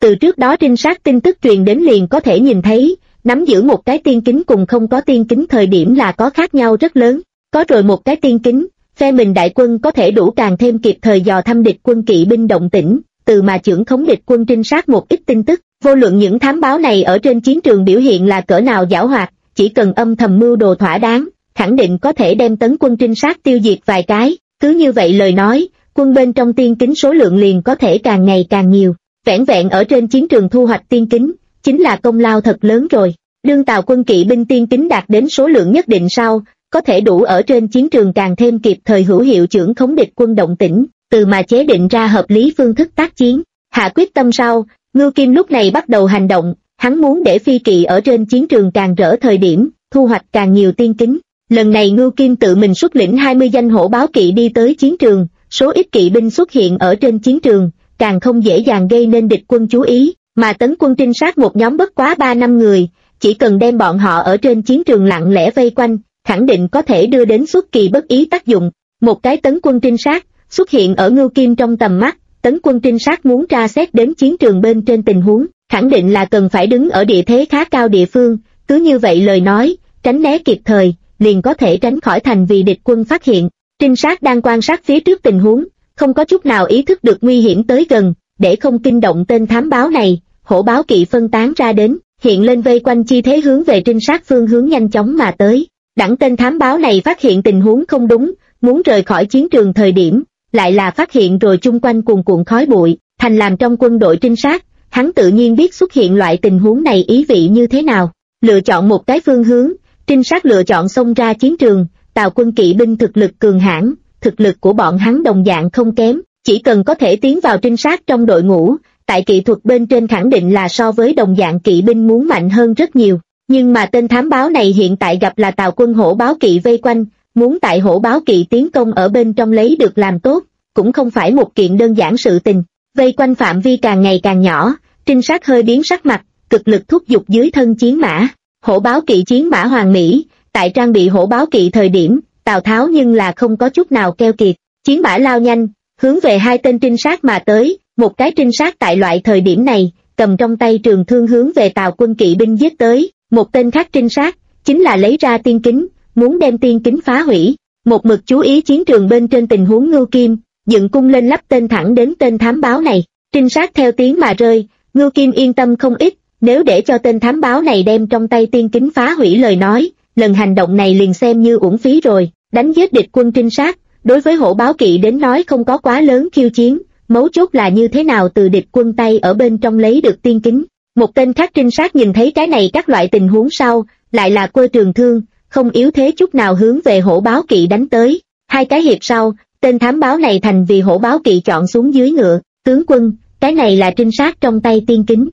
Từ trước đó trinh sát tin tức truyền đến liền có thể nhìn thấy, nắm giữ một cái tiên kính cùng không có tiên kính thời điểm là có khác nhau rất lớn. Có rồi một cái tiên kính, phe mình đại quân có thể đủ càng thêm kịp thời dò thăm địch quân kỵ binh động tĩnh, từ mà chưởng khống địch quân trinh sát một ít tin tức. Vô luận những thám báo này ở trên chiến trường biểu hiện là cỡ nào giảo hoạt, chỉ cần âm thầm mưu đồ thỏa đáng, khẳng định có thể đem tấn quân trinh sát tiêu diệt vài cái. Cứ như vậy lời nói, quân bên trong tiên kính số lượng liền có thể càng ngày càng nhiều. Vẻn vẹn ở trên chiến trường thu hoạch tiên kính, chính là công lao thật lớn rồi. Đương Tào quân kỵ binh tiên kính đạt đến số lượng nhất định sau, có thể đủ ở trên chiến trường càng thêm kịp thời hữu hiệu chưởng khống địch quân động tĩnh, từ mà chế định ra hợp lý phương thức tác chiến. Hạ quyết tâm sau, Ngưu Kim lúc này bắt đầu hành động, hắn muốn để phi kỵ ở trên chiến trường càng rỡ thời điểm, thu hoạch càng nhiều tiên kính. Lần này Ngưu Kim tự mình xuất lĩnh 20 danh hổ báo kỵ đi tới chiến trường, số ít kỵ binh xuất hiện ở trên chiến trường, càng không dễ dàng gây nên địch quân chú ý, mà tấn quân trinh sát một nhóm bất quá 3-5 người, chỉ cần đem bọn họ ở trên chiến trường lặng lẽ vây quanh, khẳng định có thể đưa đến xuất kỳ bất ý tác dụng. Một cái tấn quân trinh sát xuất hiện ở Ngưu Kim trong tầm mắt, tấn quân trinh sát muốn tra xét đến chiến trường bên trên tình huống, khẳng định là cần phải đứng ở địa thế khá cao địa phương, cứ như vậy lời nói, tránh né kịp thời, liền có thể tránh khỏi thành vì địch quân phát hiện. Trinh sát đang quan sát phía trước tình huống, không có chút nào ý thức được nguy hiểm tới gần, để không kinh động tên thám báo này, hổ báo kỵ phân tán ra đến, hiện lên vây quanh chi thế hướng về trinh sát phương hướng nhanh chóng mà tới. Đẳng tên thám báo này phát hiện tình huống không đúng, muốn rời khỏi chiến trường thời điểm, lại là phát hiện rồi chung quanh cuồn cuộn khói bụi, thành làm trong quân đội trinh sát, hắn tự nhiên biết xuất hiện loại tình huống này ý vị như thế nào. Lựa chọn một cái phương hướng, trinh sát lựa chọn xông ra chiến trường. Tào quân kỵ binh thực lực cường hãn, thực lực của bọn hắn đồng dạng không kém, chỉ cần có thể tiến vào trinh sát trong đội ngũ, tại kỹ thuật bên trên khẳng định là so với đồng dạng kỵ binh muốn mạnh hơn rất nhiều. Nhưng mà tên thám báo này hiện tại gặp là Tào quân hổ báo kỵ vây quanh, muốn tại hổ báo kỵ tiến công ở bên trong lấy được làm tốt, cũng không phải một kiện đơn giản sự tình. Vây quanh phạm vi càng ngày càng nhỏ, trinh sát hơi biến sắc mặt, cực lực thúc giục dưới thân chiến mã. Hổ báo kỵ chiến mã hoàn mỹ, tại trang bị hổ báo kỵ thời điểm, Tào Tháo nhưng là không có chút nào keo kiệt, chiến mã lao nhanh, hướng về hai tên trinh sát mà tới. Một cái trinh sát tại loại thời điểm này, cầm trong tay trường thương hướng về Tào quân kỵ binh giết tới, một tên khác trinh sát, chính là lấy ra tiên kính, muốn đem tiên kính phá hủy. Một mực chú ý chiến trường bên trên tình huống Ngưu Kim, dựng cung lên lắp tên thẳng đến tên thám báo này, trinh sát theo tiếng mà rơi, Ngưu Kim yên tâm không ít, nếu để cho tên thám báo này đem trong tay tiên kính phá hủy lời nói, lần hành động này liền xem như uổng phí rồi. Đánh giết địch quân trinh sát, đối với hổ báo kỵ đến nói không có quá lớn khiêu chiến, mấu chốt là như thế nào từ địch quân tay ở bên trong lấy được tiên kính. Một tên khác trinh sát nhìn thấy cái này các loại tình huống sau, lại là quơ trường thương, không yếu thế chút nào hướng về hổ báo kỵ đánh tới. Hai cái hiệp sau, tên thám báo này thành vì hổ báo kỵ chọn xuống dưới ngựa. Tướng quân, cái này là trinh sát trong tay tiên kính.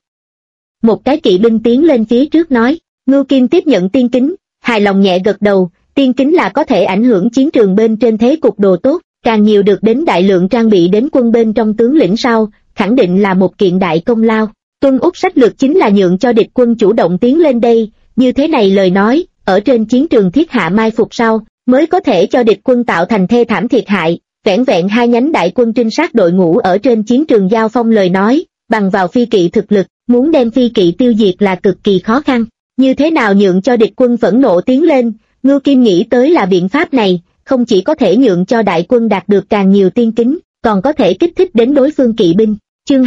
Một cái kỵ binh tiến lên phía trước nói. Ngưu Kim tiếp nhận tiên kính, hài lòng nhẹ gật đầu. Tiên kính là có thể ảnh hưởng chiến trường bên trên thế cục đồ tốt, càng nhiều được đến đại lượng trang bị đến quân bên trong tướng lĩnh sau, khẳng định là một kiện đại công lao. Tuân Úc sách lược chính là nhượng cho địch quân chủ động tiến lên đây, như thế này lời nói, ở trên chiến trường thiết hạ mai phục sau, mới có thể cho địch quân tạo thành thê thảm thiệt hại. Vẻn vẹn hai nhánh đại quân trinh sát đội ngũ ở trên chiến trường giao phong lời nói, bằng vào phi kỵ thực lực, muốn đem phi kỵ tiêu diệt là cực kỳ khó khăn. Như thế nào nhượng cho địch quân phẫn nộ tiến lên? Ngưu Kim nghĩ tới là biện pháp này, không chỉ có thể nhượng cho đại quân đạt được càng nhiều tiên kính, còn có thể kích thích đến đối phương kỵ binh. Chương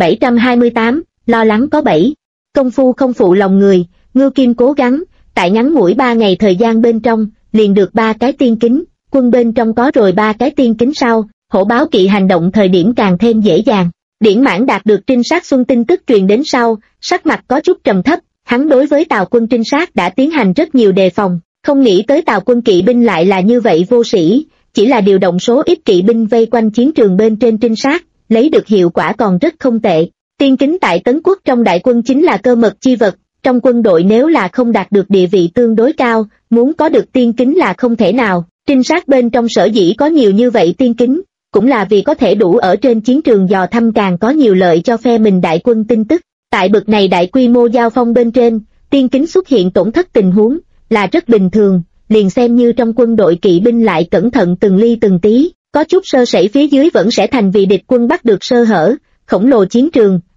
2728, lo lắng có bẫy. Công phu không phụ lòng người, Ngưu Kim cố gắng, tại ngắn ngủi 3 ngày thời gian bên trong, liền được 3 cái tiên kính, quân bên trong có rồi 3 cái tiên kính sau, hổ báo kỵ hành động thời điểm càng thêm dễ dàng. Điển Mãn đạt được trinh sát xuân tin tức truyền đến sau, sắc mặt có chút trầm thấp, hắn đối với Tào quân trinh sát đã tiến hành rất nhiều đề phòng. Không nghĩ tới Tào quân kỵ binh lại là như vậy vô sĩ, chỉ là điều động số ít kỵ binh vây quanh chiến trường bên trên trinh sát, lấy được hiệu quả còn rất không tệ. Tiên kính tại Tấn Quốc trong đại quân chính là cơ mật chi vật, trong quân đội nếu là không đạt được địa vị tương đối cao, muốn có được tiên kính là không thể nào. Trinh sát bên trong sở dĩ có nhiều như vậy tiên kính, cũng là vì có thể đủ ở trên chiến trường dò thăm càng có nhiều lợi cho phe mình đại quân tin tức. Tại bực này đại quy mô giao phong bên trên, tiên kính xuất hiện tổn thất tình huống là rất bình thường, liền xem như trong quân đội kỵ binh lại cẩn thận từng ly từng tí, có chút sơ sẩy phía dưới vẫn sẽ thành vì địch quân bắt được sơ hở. Khổng lồ chiến trường,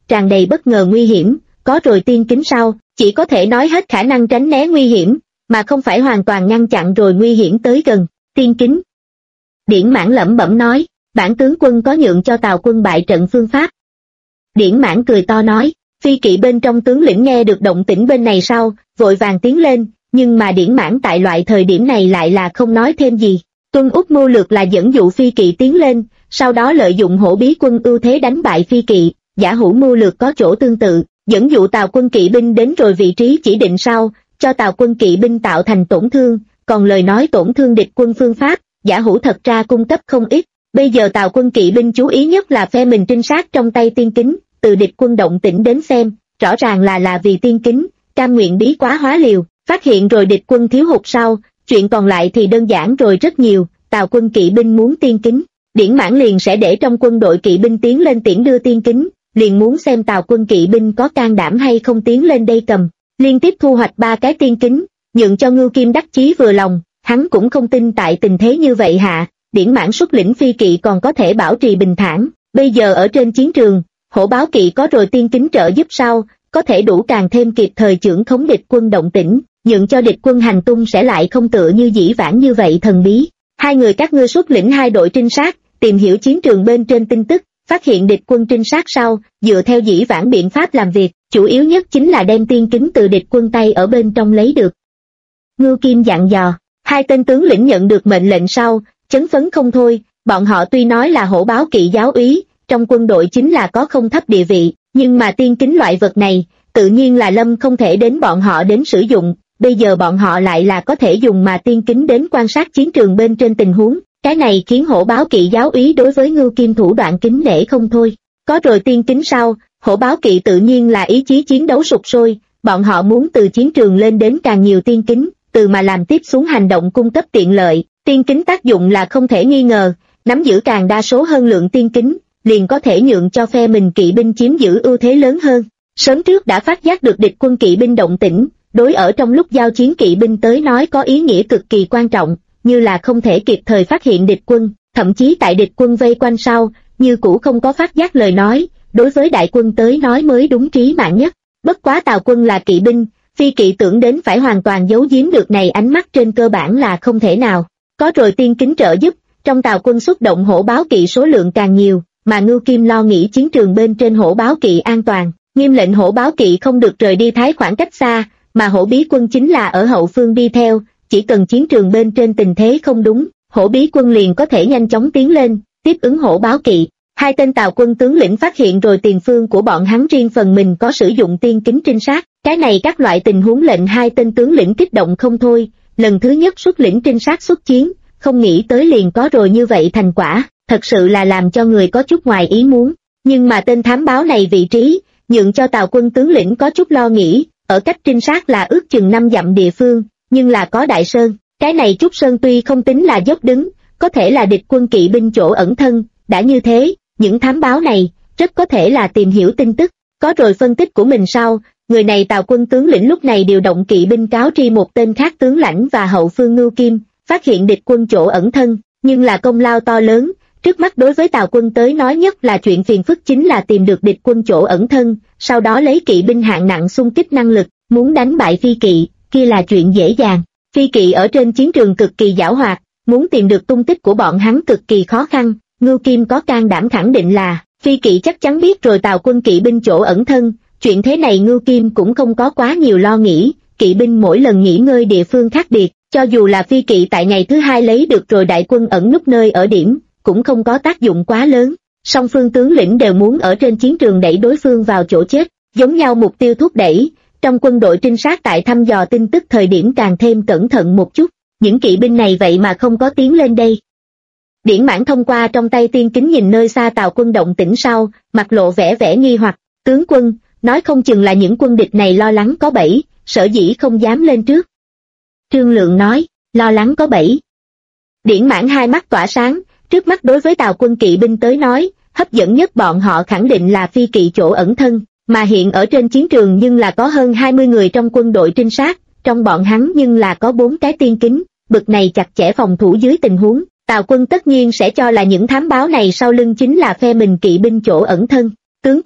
tràn đầy bất ngờ nguy hiểm, có rồi tiên kính sau, chỉ có thể nói hết khả năng tránh né nguy hiểm, mà không phải hoàn toàn ngăn chặn rồi nguy hiểm tới gần. Tiên kính. Điển Mãn lẩm bẩm nói, bản tướng quân có nhượng cho Tào quân bại trận phương pháp. Điển Mãn cười to nói, phi kỵ bên trong tướng lĩnh nghe được động tĩnh bên này sau, vội vàng tiến lên, nhưng mà Điển Mãn tại loại thời điểm này lại là không nói thêm gì. Tuân Úc mưu lược là dẫn dụ phi kỵ tiến lên, sau đó lợi dụng hổ bí quân ưu thế đánh bại phi kỵ. Giả Hữu mưu lược có chỗ tương tự, dẫn dụ Tào quân kỵ binh đến rồi vị trí chỉ định sau, cho Tào quân kỵ binh tạo thành tổn thương, còn lời nói tổn thương địch quân phương pháp, Giả Hữu thật ra cung cấp không ít. Bây giờ Tào quân kỵ binh chú ý nhất là phe mình trinh sát trong tay tiên kính, từ địch quân động tĩnh đến xem, rõ ràng là vì tiên kính, cam nguyện bí quá hóa liều, phát hiện rồi địch quân thiếu hụt sau, chuyện còn lại thì đơn giản rồi rất nhiều. Tào quân kỵ binh muốn tiên kính, Điển Mãn liền sẽ để trong quân đội kỵ binh tiến lên tiễn đưa tiên kính, liền muốn xem Tào quân kỵ binh có can đảm hay không tiến lên đây cầm. Liên tiếp thu hoạch 3 cái tiên kính, nhượng cho Ngưu Kim đắc chí vừa lòng, hắn cũng không tin tại tình thế như vậy hạ, Điển Mãn xuất lĩnh phi kỵ còn có thể bảo trì bình thản. Bây giờ ở trên chiến trường, hổ báo kỵ có rồi tiên kính trợ giúp sau, có thể đủ càng thêm kịp thời chưởng khống địch quân động tĩnh, nhượng cho địch quân hành tung sẽ lại không tựa như dĩ vãng như vậy thần bí. Hai người các ngươi xuất lĩnh 2 đội trinh sát, tìm hiểu chiến trường bên trên tin tức, phát hiện địch quân trinh sát sau, dựa theo dĩ vãng biện pháp làm việc, chủ yếu nhất chính là đem tiên kính từ địch quân tay ở bên trong lấy được. Ngưu Kim dặn dò, 2 tên tướng lĩnh nhận được mệnh lệnh sau, chấn phấn không thôi, bọn họ tuy nói là hổ báo kỵ giáo úy, trong quân đội chính là có không thấp địa vị, nhưng mà tiên kính loại vật này, tự nhiên là lâm không thể đến bọn họ đến sử dụng, bây giờ bọn họ lại là có thể dùng mà tiên kính đến quan sát chiến trường bên trên tình huống, cái này khiến hổ báo kỵ giáo úy đối với Ngưu Kim thủ đoạn kính nể không thôi. Có rồi tiên kính sau, hổ báo kỵ tự nhiên là ý chí chiến đấu sục sôi, bọn họ muốn từ chiến trường lên đến càng nhiều tiên kính, từ mà làm tiếp xuống hành động cung cấp tiện lợi. Tiên kính tác dụng là không thể nghi ngờ, nắm giữ càng đa số hơn lượng tiên kính, liền có thể nhượng cho phe mình kỵ binh chiếm giữ ưu thế lớn hơn. Sớm trước đã phát giác được địch quân kỵ binh động tĩnh, đối ở trong lúc giao chiến kỵ binh tới nói có ý nghĩa cực kỳ quan trọng, như là không thể kịp thời phát hiện địch quân, thậm chí tại địch quân vây quanh sau, như cũ không có phát giác lời nói, đối với đại quân tới nói mới đúng trí mạng nhất. Bất quá Tào quân là kỵ binh, phi kỵ tưởng đến phải hoàn toàn giấu giếm được này ánh mắt trên cơ bản là không thể nào. Có rồi tiên kính trợ giúp, trong Tào quân xuất động hổ báo kỵ số lượng càng nhiều, mà Ngưu Kim lo nghĩ chiến trường bên trên hổ báo kỵ an toàn, nghiêm lệnh hổ báo kỵ không được rời đi thái khoảng cách xa, mà hổ bí quân chính là ở hậu phương đi theo, chỉ cần chiến trường bên trên tình thế không đúng, hổ bí quân liền có thể nhanh chóng tiến lên, tiếp ứng hổ báo kỵ. 2 tên Tào quân tướng lĩnh phát hiện rồi tiền phương của bọn hắn riêng phần mình có sử dụng tiên kính trinh sát, cái này các loại tình huống lệnh 2 tên tướng lĩnh kích động không thôi, lần thứ nhất xuất lĩnh trinh sát xuất chiến, không nghĩ tới liền có rồi như vậy thành quả, thật sự là làm cho người có chút ngoài ý muốn, nhưng mà tên thám báo này vị trí, nhượng cho Tào quân tướng lĩnh có chút lo nghĩ, ở cách trinh sát là ước chừng 5 dặm địa phương, nhưng là có đại sơn, cái này Trúc Sơn tuy không tính là dốc đứng, có thể là địch quân kỵ binh chỗ ẩn thân, đã như thế, những thám báo này, rất có thể là tìm hiểu tin tức, có rồi phân tích của mình sau, người này Tào quân tướng lĩnh lúc này điều động kỵ binh cáo tri một tên khác tướng lãnh và hậu phương Ngưu Kim, phát hiện địch quân chỗ ẩn thân, nhưng là công lao to lớn, trước mắt đối với Tào quân tới nói nhất là chuyện phiền phức chính là tìm được địch quân chỗ ẩn thân, sau đó lấy kỵ binh hạng nặng xung kích năng lực, muốn đánh bại phi kỵ, kia là chuyện dễ dàng, phi kỵ ở trên chiến trường cực kỳ giảo hoạt, muốn tìm được tung tích của bọn hắn cực kỳ khó khăn. Ngưu Kim có can đảm khẳng định là, phi kỵ chắc chắn biết rồi Tào quân kỵ binh chỗ ẩn thân, chuyện thế này Ngưu Kim cũng không có quá nhiều lo nghĩ, kỵ binh mỗi lần nghỉ ngơi địa phương khác biệt, cho dù là phi kỵ tại ngày thứ 2 lấy được rồi đại quân ẩn núp nơi ở điểm, cũng không có tác dụng quá lớn, song phương tướng lĩnh đều muốn ở trên chiến trường đẩy đối phương vào chỗ chết, giống nhau mục tiêu thúc đẩy, trong quân đội trinh sát tại thăm dò tin tức thời điểm càng thêm cẩn thận một chút, những kỵ binh này vậy mà không có tiến lên đây. Điển Mãn thông qua trong tay tiên kính nhìn nơi xa Tào quân động tĩnh sau, mặt lộ vẻ nghi hoặc, tướng quân, nói không chừng là những quân địch này lo lắng có bẫy, sở dĩ không dám lên trước. Trương Lượng nói, lo lắng có bẫy. Điển Mãn hai mắt tỏa sáng, trước mắt đối với Tào quân kỵ binh tới nói, hấp dẫn nhất bọn họ khẳng định là phi kỵ chỗ ẩn thân, mà hiện ở trên chiến trường nhưng là có hơn 20 người trong quân đội trinh sát, trong bọn hắn nhưng là có 4 cái tiên kính, bực này chặt chẽ phòng thủ dưới tình huống. Tào quân tất nhiên sẽ cho là những thám báo này sau lưng chính là phe mình kỵ binh chỗ ẩn thân. Tướng quân,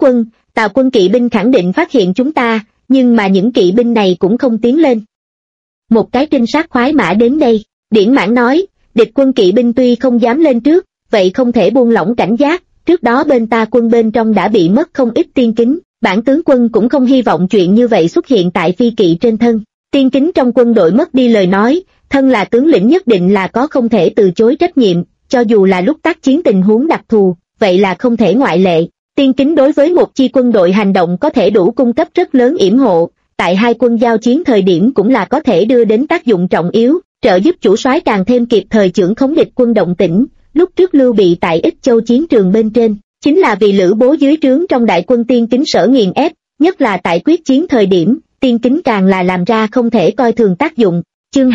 Tào quân kỵ binh khẳng định phát hiện chúng ta, nhưng mà những kỵ binh này cũng không tiến lên. Một cái trinh sát khoái mã đến đây, Điển Mãn nói, địch quân kỵ binh tuy không dám lên trước, vậy không thể buông lỏng cảnh giác, trước đó bên ta quân bên trong đã bị mất không ít tiên kính, bản tướng quân cũng không hy vọng chuyện như vậy xuất hiện tại phi kỵ trên thân. Tiên kính trong quân đội mất đi lời nói, thân là tướng lĩnh nhất định là có không thể từ chối trách nhiệm, cho dù là lúc tác chiến tình huống đặc thù, vậy là không thể ngoại lệ. Tiên kính đối với một chi quân đội hành động có thể đủ cung cấp rất lớn yểm hộ, tại hai quân giao chiến thời điểm cũng là có thể đưa đến tác dụng trọng yếu, trợ giúp chủ soái càng thêm kịp thời chưởng khống địch quân động tĩnh. Lúc trước Lưu Bị tại Ích Châu chiến trường bên trên, chính là vì Lữ Bố dưới trướng trong đại quân tiên kính sở nghiền ép, nhất là tại quyết chiến thời điểm, tiên kính càng là làm ra không thể coi thường tác dụng. Chương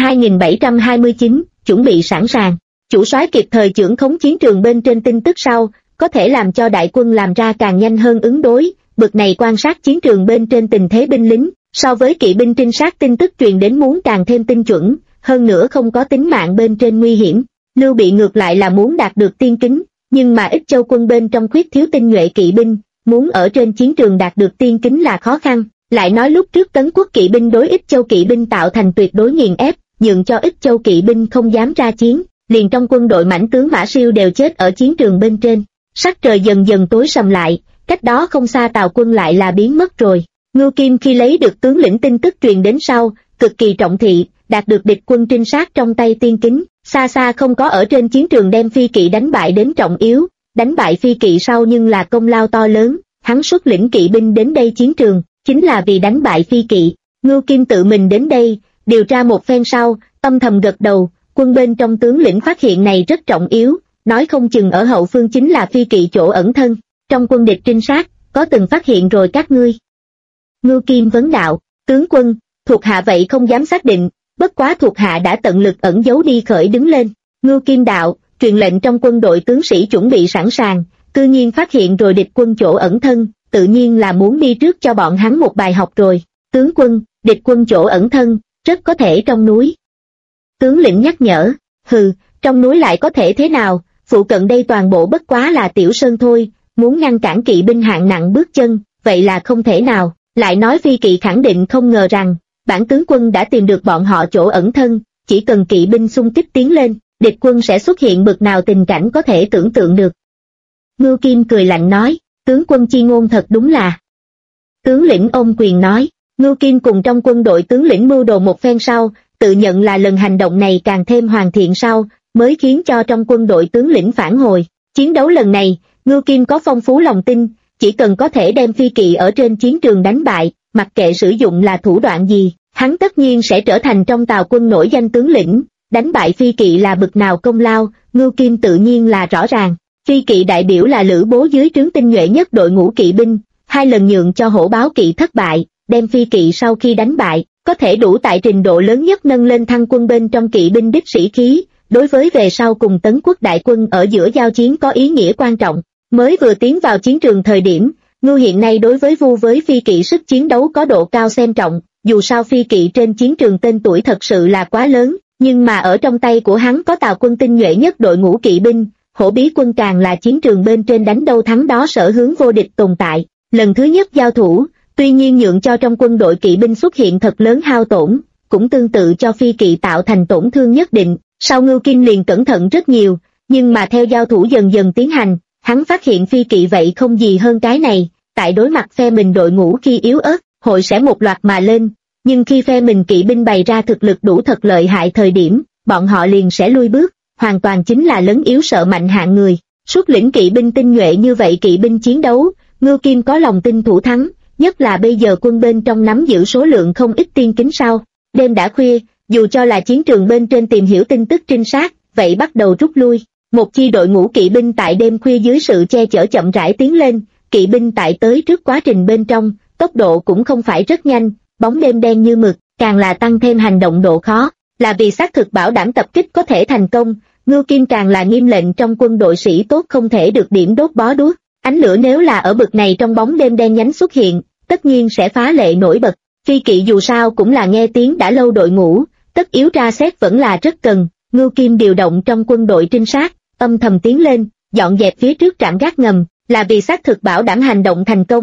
2729, chuẩn bị sẵn sàng. Chủ soái kịp thời chưởng khống chiến trường bên trên tin tức sau, có thể làm cho đại quân làm ra càng nhanh hơn ứng đối, bực này quan sát chiến trường bên trên tình thế binh lính, so với kỵ binh trinh sát tin tức truyền đến muốn càng thêm tinh chuẩn, hơn nữa không có tính mạng bên trên nguy hiểm. Lưu Bị ngược lại là muốn đạt được tiên kính, nhưng mà Ích Châu quân bên trong khuyết thiếu tinh nhuệ kỵ binh, muốn ở trên chiến trường đạt được tiên kính là khó khăn. Lại nói lúc trước Tấn Quốc kỵ binh đối Ích Châu kỵ binh tạo thành tuyệt đối nghiền ép, nhượng cho Ích Châu kỵ binh không dám ra chiến, liền trong quân đội mãnh tướng Mã Siêu đều chết ở chiến trường bên trên. Sắc trời dần dần tối sầm lại, cách đó không xa Tào quân lại là biến mất rồi. Ngưu Kim khi lấy được tướng lĩnh tin tức truyền đến sau, cực kỳ trọng thị, đạt được địch quân trinh sát trong tay tiên kính, xa xa không có ở trên chiến trường đem phi kỵ đánh bại đến trọng yếu, đánh bại phi kỵ sau nhưng là công lao to lớn, hắn xuất lĩnh kỵ binh đến đây chiến trường, chính là vì đánh bại phi kỵ. Ngưu Kim tự mình đến đây, điều tra một phen sau, âm thầm gật đầu, quân bên trong tướng lĩnh phát hiện này rất trọng yếu, nói không chừng ở hậu phương chính là phi kỵ chỗ ẩn thân, trong quân địch trinh sát, có từng phát hiện rồi các ngươi. Ngưu Kim vấn đạo, tướng quân, thuộc hạ vậy không dám xác định, bất quá thuộc hạ đã tận lực ẩn giấu đi khởi đứng lên. Ngưu Kim đạo, truyền lệnh trong quân đội tướng sĩ chuẩn bị sẵn sàng, cư nhiên phát hiện rồi địch quân chỗ ẩn thân, tự nhiên là muốn đi trước cho bọn hắn một bài học rồi. Tướng quân, địch quân chỗ ẩn thân, rất có thể trong núi. Tướng lĩnh nhắc nhở, hừ, trong núi lại có thể thế nào, phụ cận đây toàn bộ bất quá là tiểu sơn thôi, muốn ngăn cản kỵ binh hạng nặng bước chân, vậy là không thể nào. Lại nói phi kỵ khẳng định không ngờ rằng, bản tướng quân đã tìm được bọn họ chỗ ẩn thân, chỉ cần kỵ binh xung kích tiến lên, địch quân sẽ xuất hiện bực nào tình cảnh có thể tưởng tượng được. Ngưu Kim cười lạnh nói, tướng quân chi ngôn thật đúng là. Tướng lĩnh ôm quyền nói, Ngưu Kim cùng trong quân đội tướng lĩnh mưu đồ một phen sau, tự nhận là lần hành động này càng thêm hoàn thiện sau, mới khiến cho trong quân đội tướng lĩnh phản hồi. Chiến đấu lần này, Ngưu Kim có phong phú lòng tin, chỉ cần có thể đem phi kỵ ở trên chiến trường đánh bại, mặc kệ sử dụng là thủ đoạn gì, hắn tất nhiên sẽ trở thành trong Tào quân nổi danh tướng lĩnh. Đánh bại phi kỵ là bực nào công lao, Ngưu Kim tự nhiên là rõ ràng. Phi kỵ đại biểu là Lữ Bố dưới trướng tinh nhuệ nhất đội ngũ kỵ binh, hai lần nhượng cho Hổ Báo kỵ thất bại, đem phi kỵ sau khi đánh bại, có thể đủ tại trình độ lớn nhất nâng lên thăng quân bên trong kỵ binh đích sĩ khí, đối với về sau cùng Tấn Quốc đại quân ở giữa giao chiến có ý nghĩa quan trọng. Mới vừa tiến vào chiến trường thời điểm, Ngưu hiện nay đối với vu với phi kỵ sức chiến đấu có độ cao xem trọng, dù sao phi kỵ trên chiến trường tên tuổi thật sự là quá lớn, nhưng mà ở trong tay của hắn có Tào quân tinh nhuệ nhất đội ngũ kỵ binh, Hổ Bí quân càng là chiến trường bên trên đánh đâu thắng đó sở hướng vô địch tồn tại. Lần thứ nhất giao thủ, tuy nhiên nhượng cho trong quân đội kỵ binh xuất hiện thật lớn hao tổn, cũng tương tự cho phi kỵ tạo thành tổn thương nhất định, sau Ngưu Kim liền cẩn thận rất nhiều, nhưng mà theo giao thủ dần dần tiến hành, hắn phát hiện phi kỵ vậy không gì hơn cái này, tại đối mặt phe mình đội ngũ khi yếu ớt, hội sẽ một loạt mà lên, nhưng khi phe mình kỵ binh bày ra thực lực đủ thật lợi hại thời điểm, bọn họ liền sẽ lui bước, hoàn toàn chính là lấn yếu sợ mạnh hạng người. Xuất lĩnh kỵ binh tinh nhuệ như vậy kỵ binh chiến đấu, Ngưu Kim có lòng tin thủ thắng, nhất là bây giờ quân bên trong nắm giữ số lượng không ít tiên kính sau. Đêm đã khuya, dù cho là chiến trường bên trên tìm hiểu tin tức trinh sát, vậy bắt đầu rút lui. Một chi đội ngũ kỵ binh tại đêm khuya dưới sự che chở chậm rãi tiến lên, kỵ binh tại tới trước quá trình bên trong, tốc độ cũng không phải rất nhanh, bóng đêm đen như mực, càng là tăng thêm hành động độ khó. Là vì xác thực bảo đảm tập kích có thể thành công, Ngưu Kim càng là nghiêm lệnh trong quân đội sĩ tốt không thể được điểm đốt bó đuốc. Ánh lửa nếu là ở bực này trong bóng đêm đen nhánh xuất hiện, tất nhiên sẽ phá lệ nổi bật. Phi kỵ dù sao cũng là nghe tiếng đã lâu đội ngũ, tất yếu tra xét vẫn là rất cần. Ngưu Kim điều động trong quân đội trinh sát, âm thầm tiến lên, dọn dẹp phía trước trạm gác ngầm, là vì xác thực bảo đảm hành động thành công,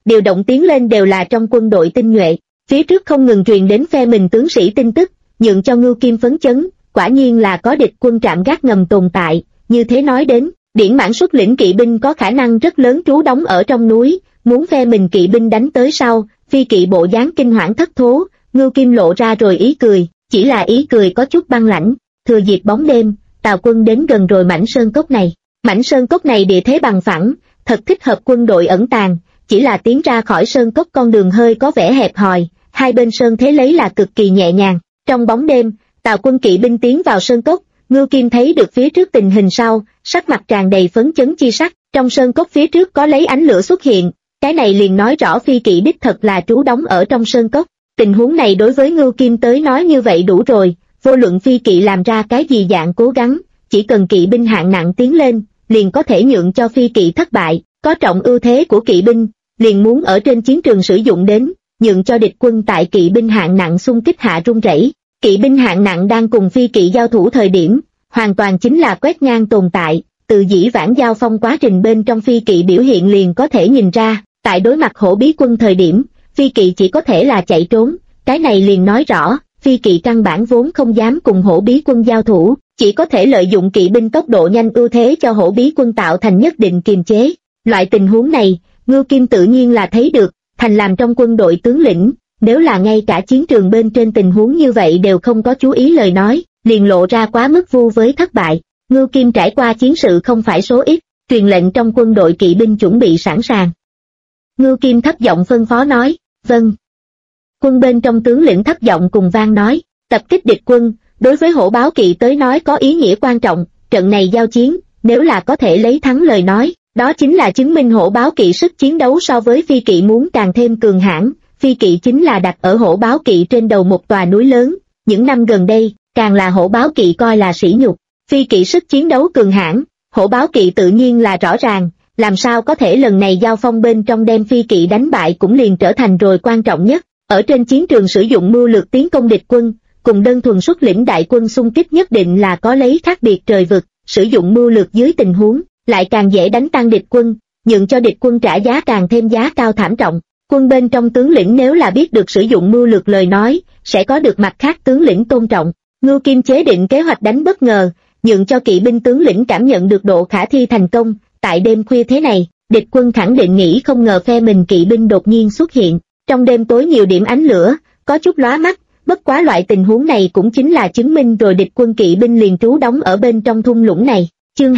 điều động tiến lên đều là trong quân đội tinh nhuệ. Phía trước không ngừng truyền đến phe mình tướng sĩ tin tức, nhượng cho Ngưu Kim phấn chấn, quả nhiên là có địch quân trạm gác ngầm tồn tại. Như thế nói đến, Điển Mãng xuất lĩnh kỵ binh có khả năng rất lớn trú đóng ở trong núi, muốn phe mình kỵ binh đánh tới sau. Phi kỵ bộ dáng kinh hoảng thất thố, Ngưu Kim lộ ra rồi ý cười, chỉ là ý cười có chút băng lãnh. Thừa dịp bóng đêm, Tào quân đến gần rồi mảnh sơn cốc này. Mảnh sơn cốc này địa thế bằng phẳng, thật thích hợp quân đội ẩn tàng, chỉ là tiến ra khỏi sơn cốc con đường hơi có vẻ hẹp hòi, hai bên sơn thế lấy là cực kỳ nhẹ nhàng. Trong bóng đêm, Tào quân kỵ binh tiến vào sơn cốc, Ngưu Kim thấy được phía trước tình hình sau, sắc mặt tràn đầy phấn chấn chi sắc. Trong sơn cốc phía trước có lấy ánh lửa xuất hiện, cái này liền nói rõ phi kỵ đích thật là trú đóng ở trong sơn cốc. Tình huống này đối với Ngưu Kim tới nói như vậy đủ rồi, vô luận phi kỵ làm ra cái gì dạng cố gắng, chỉ cần kỵ binh hạng nặng tiến lên, liền có thể nhượng cho phi kỵ thất bại. Có trọng ưu thế của kỵ binh, liền muốn ở trên chiến trường sử dụng đến, nhượng cho địch quân tại kỵ binh hạng nặng xung kích hạ run rẩy. Kỵ binh hạng nặng đang cùng phi kỵ giao thủ thời điểm, hoàn toàn chính là quét ngang tồn tại, từ dĩ vãng giao phong quá trình bên trong phi kỵ biểu hiện liền có thể nhìn ra, tại đối mặt hổ bí quân thời điểm, phi kỵ chỉ có thể là chạy trốn, cái này liền nói rõ, phi kỵ căn bản vốn không dám cùng hổ bí quân giao thủ, chỉ có thể lợi dụng kỵ binh tốc độ nhanh ưu thế cho hổ bí quân tạo thành nhất định kiềm chế. Loại tình huống này, Ngưu Kim tự nhiên là thấy được, thành làm trong quân đội tướng lĩnh, nếu là ngay cả chiến trường bên trên tình huống như vậy đều không có chú ý lời nói, liền lộ ra quá mức vu với thất bại. Ngưu Kim trải qua chiến sự không phải số ít, truyền lệnh trong quân đội kỵ binh chuẩn bị sẵn sàng. Ngưu Kim thấp giọng phân phó nói, vâng. Quân bên trong tướng lĩnh thấp giọng cùng vang nói, tập kích địch quân, đối với hổ báo kỵ tới nói có ý nghĩa quan trọng, trận này giao chiến, nếu là có thể lấy thắng lời nói, đó chính là chứng minh hổ báo kỵ sức chiến đấu so với phi kỵ muốn càng thêm cường hãn. Phi kỵ chính là đặt ở hổ báo kỵ trên đầu một tòa núi lớn, những năm gần đây, càng là hổ báo kỵ coi là sỉ nhục. Phi kỵ sức chiến đấu cường hãn, hổ báo kỵ tự nhiên là rõ ràng, làm sao có thể lần này giao phong bên trong đem phi kỵ đánh bại cũng liền trở thành rồi quan trọng nhất. Ở trên chiến trường sử dụng mưu lược tiến công địch quân, cùng đơn thuần xuất lĩnh đại quân xung kích nhất định là có lấy khác biệt trời vực, sử dụng mưu lược dưới tình huống, lại càng dễ đánh tan địch quân, nhượng cho địch quân trả giá càng thêm giá cao thảm trọng. Quân bên trong tướng lĩnh nếu là biết được sử dụng mưu lược lời nói, sẽ có được mặt khác tướng lĩnh tôn trọng. Ngưu Kim chế định kế hoạch đánh bất ngờ, nhượng cho kỵ binh tướng lĩnh cảm nhận được độ khả thi thành công. Tại đêm khuya thế này, địch quân khẳng định nghĩ không ngờ phe mình kỵ binh đột nhiên xuất hiện. Trong đêm tối nhiều điểm ánh lửa, có chút lóa mắt, bất quá loại tình huống này cũng chính là chứng minh rồi địch quân kỵ binh liền trú đóng ở bên trong thung lũng này. Chương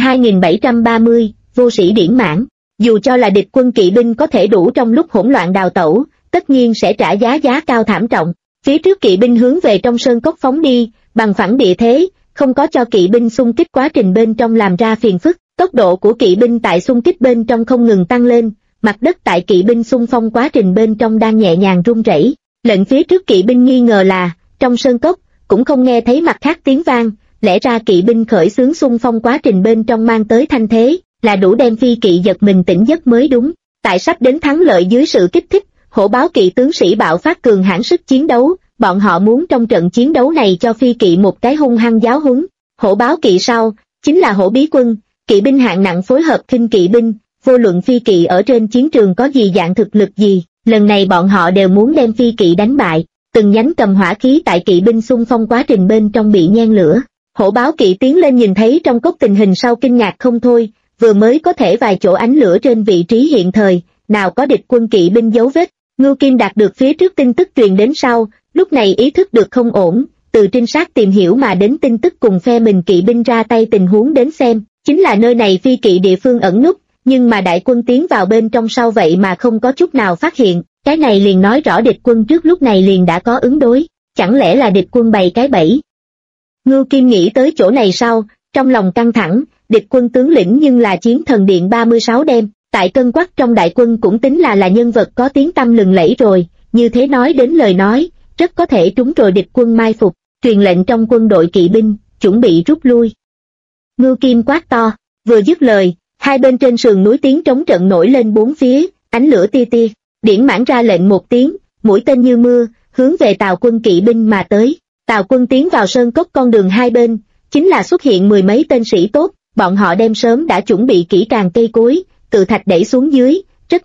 2730, vô sĩ Điển Mãng. Dù cho là địch quân kỵ binh có thể đủ trong lúc hỗn loạn đào tẩu, tất nhiên sẽ trả giá cao thảm trọng. Phía trước kỵ binh hướng về trong sơn cốc phóng đi, bằng phẳng địa thế, không có cho kỵ binh xung kích quá trình bên trong làm ra phiền phức. Tốc độ của kỵ binh tại xung kích bên trong không ngừng tăng lên, mặt đất tại kỵ binh xung phong quá trình bên trong đang nhẹ nhàng rung rẩy. Lệnh phía trước kỵ binh nghi ngờ là, trong sơn cốc, cũng không nghe thấy mặt khác tiếng vang, lẽ ra kỵ binh khởi xướng xung phong quá trình bên trong mang tới thanh thế, là đủ đem phi kỵ giật mình tỉnh giấc mới đúng. Tại sắp đến thắng lợi dưới sự kích thích, hổ báo kỵ tướng sĩ bạo phát cường hãn sức chiến đấu, bọn họ muốn trong trận chiến đấu này cho phi kỵ một cái hung hăng giáo huấn. Hổ báo kỵ sau, chính là hổ bí quân, kỵ binh hạng nặng phối hợp khinh kỵ binh, vô luận phi kỵ ở trên chiến trường có gì dạng thực lực gì, lần này bọn họ đều muốn đem phi kỵ đánh bại. Từng nhánh cầm hỏa khí tại kỵ binh xung phong quá trình bên trong bị nhen lửa. Hổ báo kỵ tiến lên nhìn thấy trong cốc tình hình sau kinh ngạc không thôi, vừa mới có thể vài chỗ ánh lửa trên vị trí hiện thời, nào có địch quân kỵ binh dấu vết. Ngưu Kim đạt được phía trước tin tức truyền đến sau, lúc này ý thức được không ổn, từ trinh sát tìm hiểu mà đến tin tức cùng phe mình kỵ binh ra tay tình huống đến xem, chính là nơi này phi kỵ địa phương ẩn núp, nhưng mà đại quân tiến vào bên trong sau vậy mà không có chút nào phát hiện, cái này liền nói rõ địch quân trước lúc này liền đã có ứng đối, chẳng lẽ là địch quân bày cái bẫy. Ngưu Kim nghĩ tới chỗ này sau, trong lòng căng thẳng, địch quân tướng lĩnh nhưng là Chiến Thần Điện 36 đêm, tại cân quắc trong đại quân cũng tính là nhân vật có tiếng tăm lừng lẫy rồi, như thế nói đến lời nói, rất có thể trúng rồi địch quân mai phục, truyền lệnh trong quân đội kỵ binh, chuẩn bị rút lui. Ngưu Kim quát to, vừa dứt lời, hai bên trên sườn núi tiếng trống trận nổi lên bốn phía, ánh lửa tia tia, Điển Mãng ra lệnh một tiếng, mũi tên như mưa, hướng về Tào quân kỵ binh mà tới. Tào quân tiến vào sơn cốc con đường hai bên, chính là xuất hiện mười mấy tên sĩ tốt, bọn họ đem sớm đã chuẩn bị kỹ càng cây cối, cự thạch đẩy xuống dưới, rất nhanh,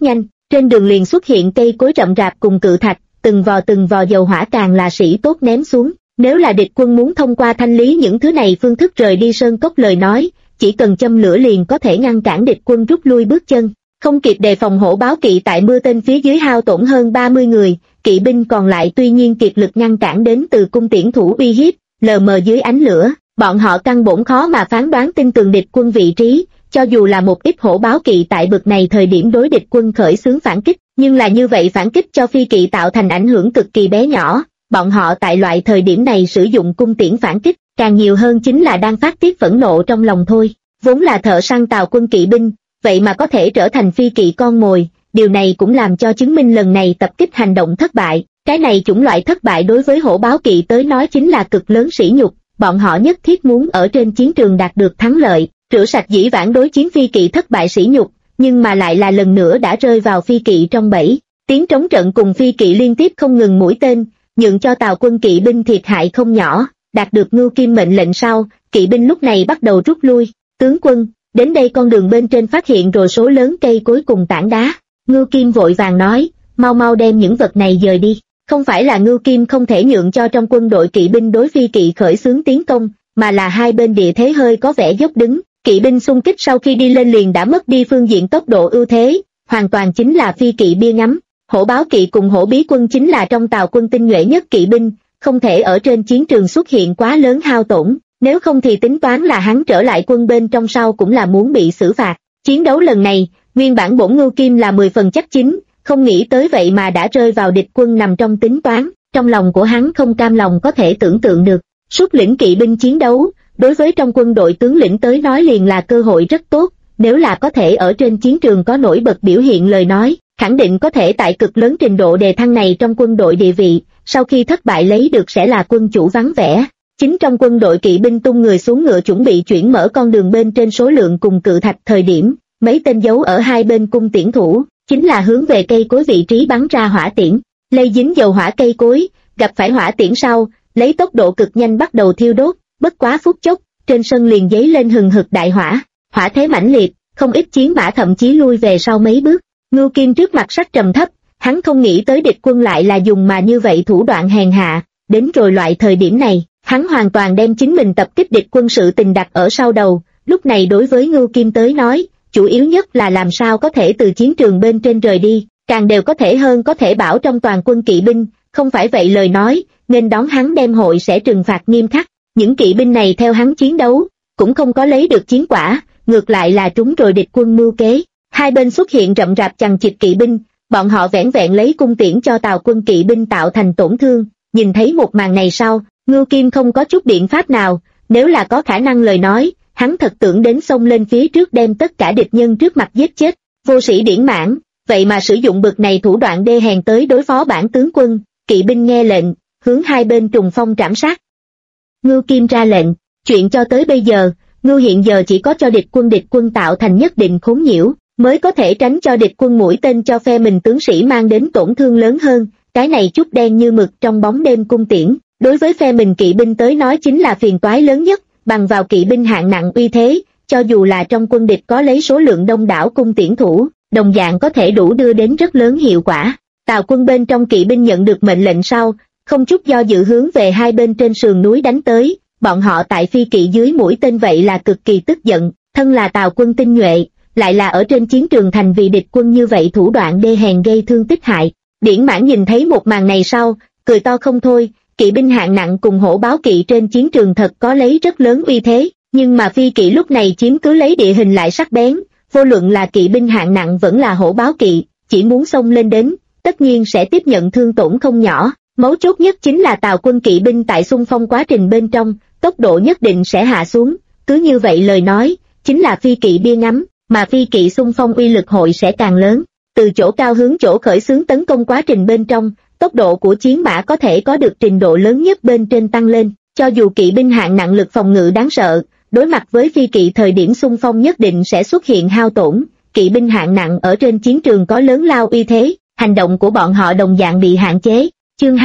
Trên đường liền xuất hiện cây cối rậm rạp cùng cự thạch, từng vò dầu hỏa càng là sĩ tốt ném xuống. Nếu là địch quân muốn thông qua thanh lý những thứ này phương thức rời đi sơn cốc lời nói, chỉ cần châm lửa liền có thể ngăn cản địch quân rút lui bước chân. Không kịp đề phòng hổ báo kỵ tại mưa tên phía dưới hao tổn hơn 30 người, kỵ binh còn lại tuy nhiên kiệt lực ngăn cản đến từ cung tiễn thủ uy hiếp, lờ mờ dưới ánh lửa, bọn họ căn bổn khó mà phán đoán tin tường địch quân vị trí, cho dù là một ít hổ báo kỵ tại bực này thời điểm đối địch quân khởi xướng phản kích, nhưng là như vậy phản kích cho phi kỵ tạo thành ảnh hưởng cực kỳ bé nhỏ, bọn họ tại loại thời điểm này sử dụng cung tiễn phản kích, càng nhiều hơn chính là đang phát tiết phẫn nộ trong lòng thôi, vốn là thợ săn Tào quân kỵ binh, vậy mà có thể trở thành phi kỵ con mồi, điều này cũng làm cho chứng minh lần này tập kích hành động thất bại, cái này chủng loại thất bại đối với hổ báo kỵ tới nói chính là cực lớn sỉ nhục, bọn họ nhất thiết muốn ở trên chiến trường đạt được thắng lợi, rửa sạch dĩ vãng đối chiến phi kỵ thất bại sỉ nhục, nhưng mà lại là lần nữa đã rơi vào phi kỵ trong bẫy, tiếng trống trận cùng phi kỵ liên tiếp không ngừng mũi tên, nhượng cho Tào quân kỵ binh thiệt hại không nhỏ, đạt được Ngưu Kim mệnh lệnh sau, kỵ binh lúc này bắt đầu rút lui, tướng quân, đến đây con đường bên trên phát hiện rồi số lớn cây cối cùng tảng đá, Ngưu Kim vội vàng nói, mau đem những vật này dời đi, không phải là Ngưu Kim không thể nhượng cho trong quân đội kỵ binh đối phi kỵ khởi xướng tiến công, mà là hai bên địa thế hơi có vẻ dốc đứng, kỵ binh xung kích sau khi đi lên liền đã mất đi phương diện tốc độ ưu thế, hoàn toàn chính là phi kỵ bia ngắm. Hổ báo kỵ cùng hổ bí quân chính là trong Tào quân tinh nhuệ nhất kỵ binh, không thể ở trên chiến trường xuất hiện quá lớn hao tổn, nếu không thì tính toán là hắn trở lại quân bên trong sau cũng là muốn bị xử phạt. Chiến đấu lần này, nguyên bản bổn Ngưu Kim là 10 phần chắc chín, không nghĩ tới vậy mà đã rơi vào địch quân nằm trong tính toán, trong lòng của hắn không cam lòng có thể tưởng tượng được. Xuất lĩnh kỵ binh chiến đấu, đối với trong quân đội tướng lĩnh tới nói liền là cơ hội rất tốt, nếu là có thể ở trên chiến trường có nổi bật biểu hiện lời nói, khẳng định có thể tại cực lớn trình độ đề thăng này trong quân đội địa vị, sau khi thất bại lấy được sẽ là quân chủ vắng vẻ. Chính trong quân đội kỵ binh tung người xuống ngựa chuẩn bị chuyển mở con đường bên trên số lượng cùng cự thạch thời điểm, mấy tên giấu ở hai bên cung tiễn thủ, chính là hướng về cây cối vị trí bắn ra hỏa tiễn, lây dính dầu hỏa cây cối, gặp phải hỏa tiễn sau, lấy tốc độ cực nhanh bắt đầu thiêu đốt, bất quá phút chốc, trên sân liền giấy lên hừng hực đại hỏa, hỏa thế mãnh liệt, không ít chiến mã thậm chí lui về sau mấy bước. Ngưu Kim trước mặt sắc trầm thấp, hắn không nghĩ tới địch quân lại là dùng mà như vậy thủ đoạn hèn hạ, đến rồi loại thời điểm này, hắn hoàn toàn đem chính mình tập kích địch quân sự tình đặt ở sau đầu, lúc này đối với Ngưu Kim tới nói, chủ yếu nhất là làm sao có thể từ chiến trường bên trên rời đi, càng đều có thể hơn có thể bảo trong toàn quân kỵ binh, không phải vậy lời nói, nên đón hắn đem hội sẽ trừng phạt nghiêm khắc, những kỵ binh này theo hắn chiến đấu, cũng không có lấy được chiến quả, ngược lại là trúng rồi địch quân mưu kế. Hai bên xuất hiện rậm rạp chằng chịt kỵ binh, bọn họ vẻn vẹn lấy cung tiễn cho Tào quân kỵ binh tạo thành tổn thương, nhìn thấy một màn này sau, Ngưu Kim không có chút biện pháp nào, nếu là có khả năng lời nói, hắn thật tưởng đến xông lên phía trước đem tất cả địch nhân trước mặt giết chết, vô sĩ điển mãn, vậy mà sử dụng bực này thủ đoạn đê hèn tới đối phó bản tướng quân, kỵ binh nghe lệnh, hướng hai bên trùng phong trảm sát. Ngưu Kim ra lệnh, chuyện cho tới bây giờ, Ngưu hiện giờ chỉ có cho địch quân tạo thành nhất định khốn nhiễu, mới có thể tránh cho địch quân mũi tên cho phe mình tướng sĩ mang đến tổn thương lớn hơn, cái này chút đen như mực trong bóng đêm cung tiễn, đối với phe mình kỵ binh tới nói chính là phiền toái lớn nhất, bằng vào kỵ binh hạng nặng uy thế, cho dù là trong quân địch có lấy số lượng đông đảo cung tiễn thủ, đồng dạng có thể đủ đưa đến rất lớn hiệu quả. Tào quân bên trong kỵ binh nhận được mệnh lệnh sau, không chút do dự hướng về hai bên trên sườn núi đánh tới, bọn họ tại phi kỵ dưới mũi tên vậy là cực kỳ tức giận, thân là Tào quân tinh nhuệ, lại là ở trên chiến trường thành vì địch quân như vậy thủ đoạn đê hèn gây thương tích hại. Điển Mãn nhìn thấy một màn này sau, cười to không thôi, kỵ binh hạng nặng cùng hổ báo kỵ trên chiến trường thật có lấy rất lớn uy thế, nhưng mà phi kỵ lúc này chiếm cứ lấy địa hình lại sắc bén, vô luận là kỵ binh hạng nặng vẫn là hổ báo kỵ, chỉ muốn xông lên đến, tất nhiên sẽ tiếp nhận thương tổn không nhỏ. Mấu chốt nhất chính là Tào quân kỵ binh tại xung phong quá trình bên trong, tốc độ nhất định sẽ hạ xuống, cứ như vậy lời nói, chính là phi kỵ bia ngắm, mà phi kỵ xung phong uy lực hội sẽ càng lớn. Từ chỗ cao hướng chỗ khởi xướng tấn công quá trình bên trong, tốc độ của chiến mã có thể có được trình độ lớn nhất bên trên tăng lên, cho dù kỵ binh hạng nặng lực phòng ngự đáng sợ, đối mặt với phi kỵ thời điểm xung phong nhất định sẽ xuất hiện hao tổn, kỵ binh hạng nặng ở trên chiến trường có lớn lao uy thế, hành động của bọn họ đồng dạng bị hạn chế. Chương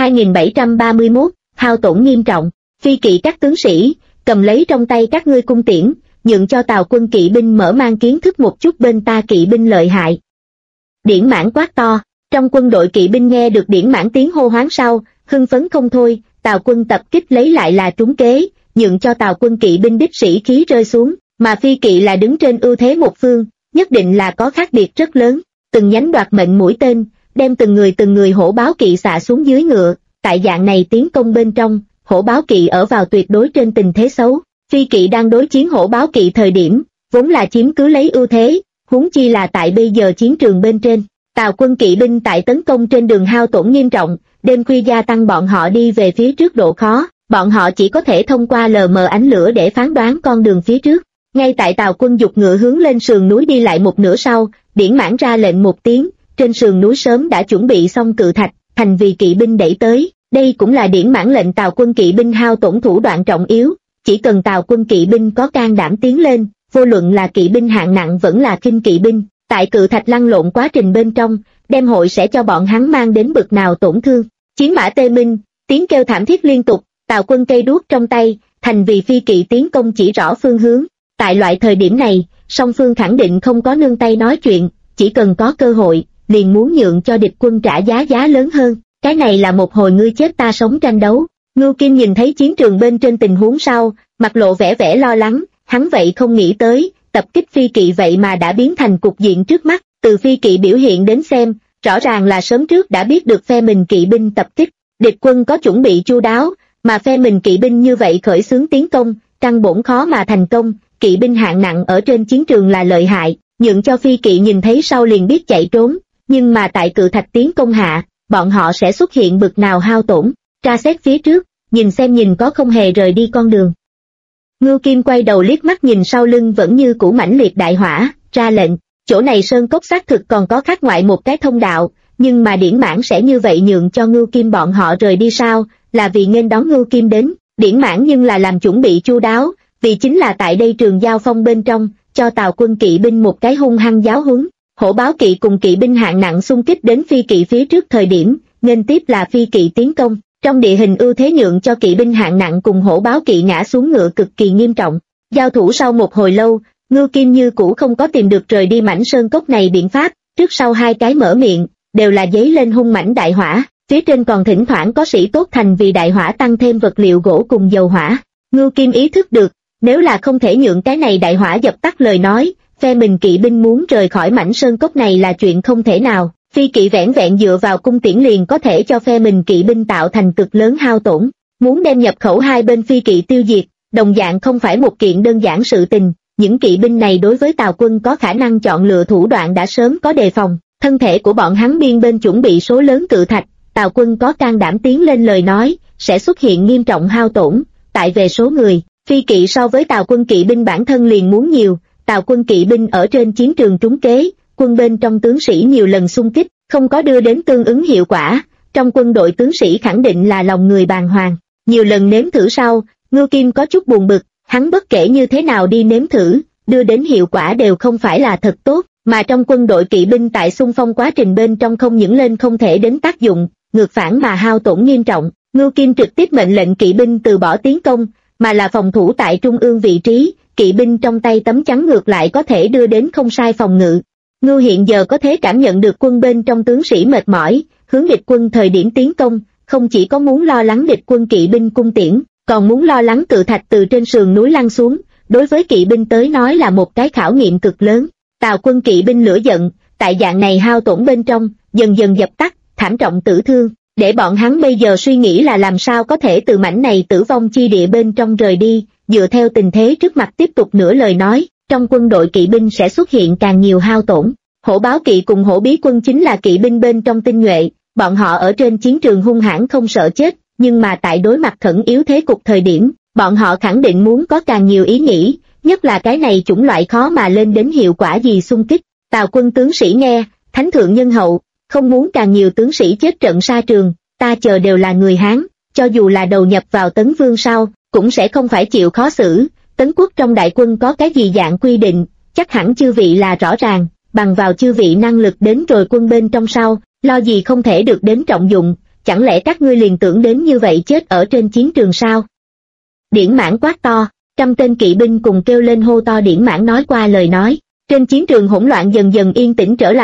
2731, hao tổn nghiêm trọng, phi kỵ các tướng sĩ, cầm lấy trong tay các ngươi cung tiễn, nhượng cho Tào quân kỵ binh mở mang kiến thức một chút bên ta kỵ binh lợi hại. Điển Mãn quát to. Trong quân đội kỵ binh nghe được Điển Mãn tiếng hô hoán sau, hưng phấn không thôi. Tào quân tập kích lấy lại là trúng kế, nhượng cho Tào quân kỵ binh đích sĩ khí rơi xuống, mà phi kỵ là đứng trên ưu thế một phương, nhất định là có khác biệt rất lớn. Từng nhánh đoạt mệnh mũi tên, đem từng người hổ báo kỵ xạ xuống dưới ngựa. Tại dạng này tiến công bên trong, hổ báo kỵ ở vào tuyệt đối trên tình thế xấu. Phi kỵ đang đối chiến hổ báo kỵ thời điểm, vốn là chiếm cứ lấy ưu thế, huống chi là tại bây giờ chiến trường bên trên. Tào quân kỵ binh tại tấn công trên đường hao tổn nghiêm trọng, đêm khuya gia tăng bọn họ đi về phía trước độ khó, bọn họ chỉ có thể thông qua lờ mờ ánh lửa để phán đoán con đường phía trước. Ngay tại Tào quân dục ngựa hướng lên sườn núi đi lại một nửa sau, Điển Mãn ra lệnh một tiếng, trên sườn núi sớm đã chuẩn bị xong cự thạch, thành vì kỵ binh đẩy tới. Đây cũng là Điển Mãn lệnh Tào quân kỵ binh hao tổn thủ đoạn trọng yếu, chỉ cần Tào quân kỵ binh có can đảm tiến lên, vô luận là kỵ binh hạng nặng vẫn là khinh kỵ binh, tại cự thạch lăn lộn quá trình bên trong, đem hội sẽ cho bọn hắn mang đến bực nào tổn thương. Chiến mã tê minh, tiếng kêu thảm thiết liên tục, Tào quân cây đuốc trong tay, thành vì phi kỵ tiến công chỉ rõ phương hướng. Tại loại thời điểm này, song phương khẳng định không có nương tay nói chuyện, chỉ cần có cơ hội, liền muốn nhượng cho địch quân trả giá lớn hơn. Cái này là một hồi ngươi chết ta sống tranh đấu. Ngưu Kim nhìn thấy chiến trường bên trên tình huống sau, mặt lộ vẻ lo lắng, hắn vậy không nghĩ tới, tập kích phi kỵ vậy mà đã biến thành cục diện trước mắt. Từ phi kỵ biểu hiện đến xem, rõ ràng là sớm trước đã biết được phe mình kỵ binh tập kích, địch quân có chuẩn bị chu đáo, mà phe mình kỵ binh như vậy khởi xướng tiến công, căn bổn khó mà thành công. Kỵ binh hạng nặng ở trên chiến trường là lợi hại, nhượng cho phi kỵ nhìn thấy sau liền biết chạy trốn, nhưng mà tại cự thạch tiến công hạ, bọn họ sẽ xuất hiện bực nào hao tổn. Tra xét phía trước, nhìn xem có không hề rời đi con đường. Ngưu Kim quay đầu liếc mắt nhìn sau lưng vẫn như cũ mãnh liệt đại hỏa, ra lệnh, chỗ này sơn cốc xác thực còn có khác ngoại một cái thông đạo, nhưng mà Điển Mãn sẽ như vậy nhượng cho Ngưu Kim bọn họ rời đi sao, là vì nghênh đón Ngưu Kim đến. Điển Mãn nhưng là làm chuẩn bị chu đáo, vì chính là tại đây trường giao phong bên trong, cho Tào quân kỵ binh một cái hung hăng giáo huấn. Hổ báo kỵ cùng kỵ binh hạng nặng xung kích đến phi kỵ phía trước thời điểm, nên tiếp là phi kỵ tiến công. Trong địa hình ưu thế nhượng cho kỵ binh hạng nặng cùng hổ báo kỵ ngã xuống ngựa cực kỳ nghiêm trọng. Giao thủ sau một hồi lâu, Ngưu Kim như cũ không có tìm được rời đi mảnh sơn cốc này biện pháp, trước sau hai cái mở miệng, đều là giấy lên hung mãnh đại hỏa, phía trên còn thỉnh thoảng có sĩ tốt thành vì đại hỏa tăng thêm vật liệu gỗ cùng dầu hỏa. Ngưu Kim ý thức được, nếu là không thể nhượng cái này đại hỏa dập tắt lời nói, phe mình kỵ binh muốn rời khỏi mảnh sơn cốc này là chuyện không thể nào. Phi kỵ vẻn vẹn dựa vào cung tiễn liền có thể cho phe mình kỵ binh tạo thành cực lớn hao tổn. Muốn đem nhập khẩu hai bên phi kỵ tiêu diệt, đồng dạng không phải một kiện đơn giản sự tình. Những kỵ binh này đối với Tào quân có khả năng chọn lựa thủ đoạn đã sớm có đề phòng. Thân thể của bọn hắn biên bên chuẩn bị số lớn cự thạch, Tào quân có can đảm tiến lên lời nói, sẽ xuất hiện nghiêm trọng hao tổn. Tại về số người, phi kỵ so với Tào quân kỵ binh bản thân liền muốn nhiều. Tào quân kỵ binh ở trên chiến trường trúng kế, quân bên trong tướng sĩ nhiều lần xung kích, không có đưa đến tương ứng hiệu quả, trong quân đội tướng sĩ khẳng định là lòng người bàng hoàng. Nhiều lần nếm thử sau, Ngưu Kim có chút buồn bực, hắn bất kể như thế nào đi nếm thử, đưa đến hiệu quả đều không phải là thật tốt, mà trong quân đội kỵ binh tại xung phong quá trình bên trong không những lên không thể đến tác dụng, ngược phản mà hao tổn nghiêm trọng. Ngưu Kim trực tiếp mệnh lệnh kỵ binh từ bỏ tiến công, mà là phòng thủ tại trung ương vị trí, kỵ binh trong tay tấm chắn ngược lại có thể đưa đến không sai phòng ngự. Ngưu hiện giờ có thể cảm nhận được quân bên trong tướng sĩ mệt mỏi, hướng địch quân thời điểm tiến công, không chỉ có muốn lo lắng địch quân kỵ binh cung tiễn, còn muốn lo lắng cự thạch từ trên sườn núi lăn xuống, đối với kỵ binh tới nói là một cái khảo nghiệm cực lớn. Tào quân kỵ binh lửa giận, tại dạng này hao tổn bên trong, dần dần dập tắt, thảm trọng tử thương, để bọn hắn bây giờ suy nghĩ là làm sao có thể từ mảnh này tử vong chi địa bên trong rời đi, dựa theo tình thế trước mặt tiếp tục nửa lời nói. Trong quân đội kỵ binh sẽ xuất hiện càng nhiều hao tổn. Hổ báo kỵ cùng hổ bí quân chính là kỵ binh bên trong tinh nhuệ, bọn họ ở trên chiến trường hung hãn không sợ chết, nhưng mà tại đối mặt khẩn yếu thế cục thời điểm, bọn họ khẳng định muốn có càng nhiều ý nghĩ, nhất là cái này chủng loại khó mà lên đến hiệu quả gì xung kích. Tào quân tướng sĩ nghe, thánh thượng nhân hậu, không muốn càng nhiều tướng sĩ chết trận sa trường, ta chờ đều là người Hán, cho dù là đầu nhập vào Tấn Vương sau, cũng sẽ không phải chịu khó xử. Tấn quốc trong đại quân có cái gì dạng quy định, chắc hẳn chư vị là rõ ràng, bằng vào chư vị năng lực đến rồi quân bên trong sau, lo gì không thể được đến trọng dụng, chẳng lẽ các ngươi liền tưởng đến như vậy chết ở trên chiến trường sao? Điển Mãn quát to, 100 tên kỵ binh cùng kêu lên hô to Điển Mãn nói qua lời nói. Trên chiến trường hỗn loạn dần dần yên tĩnh trở lại,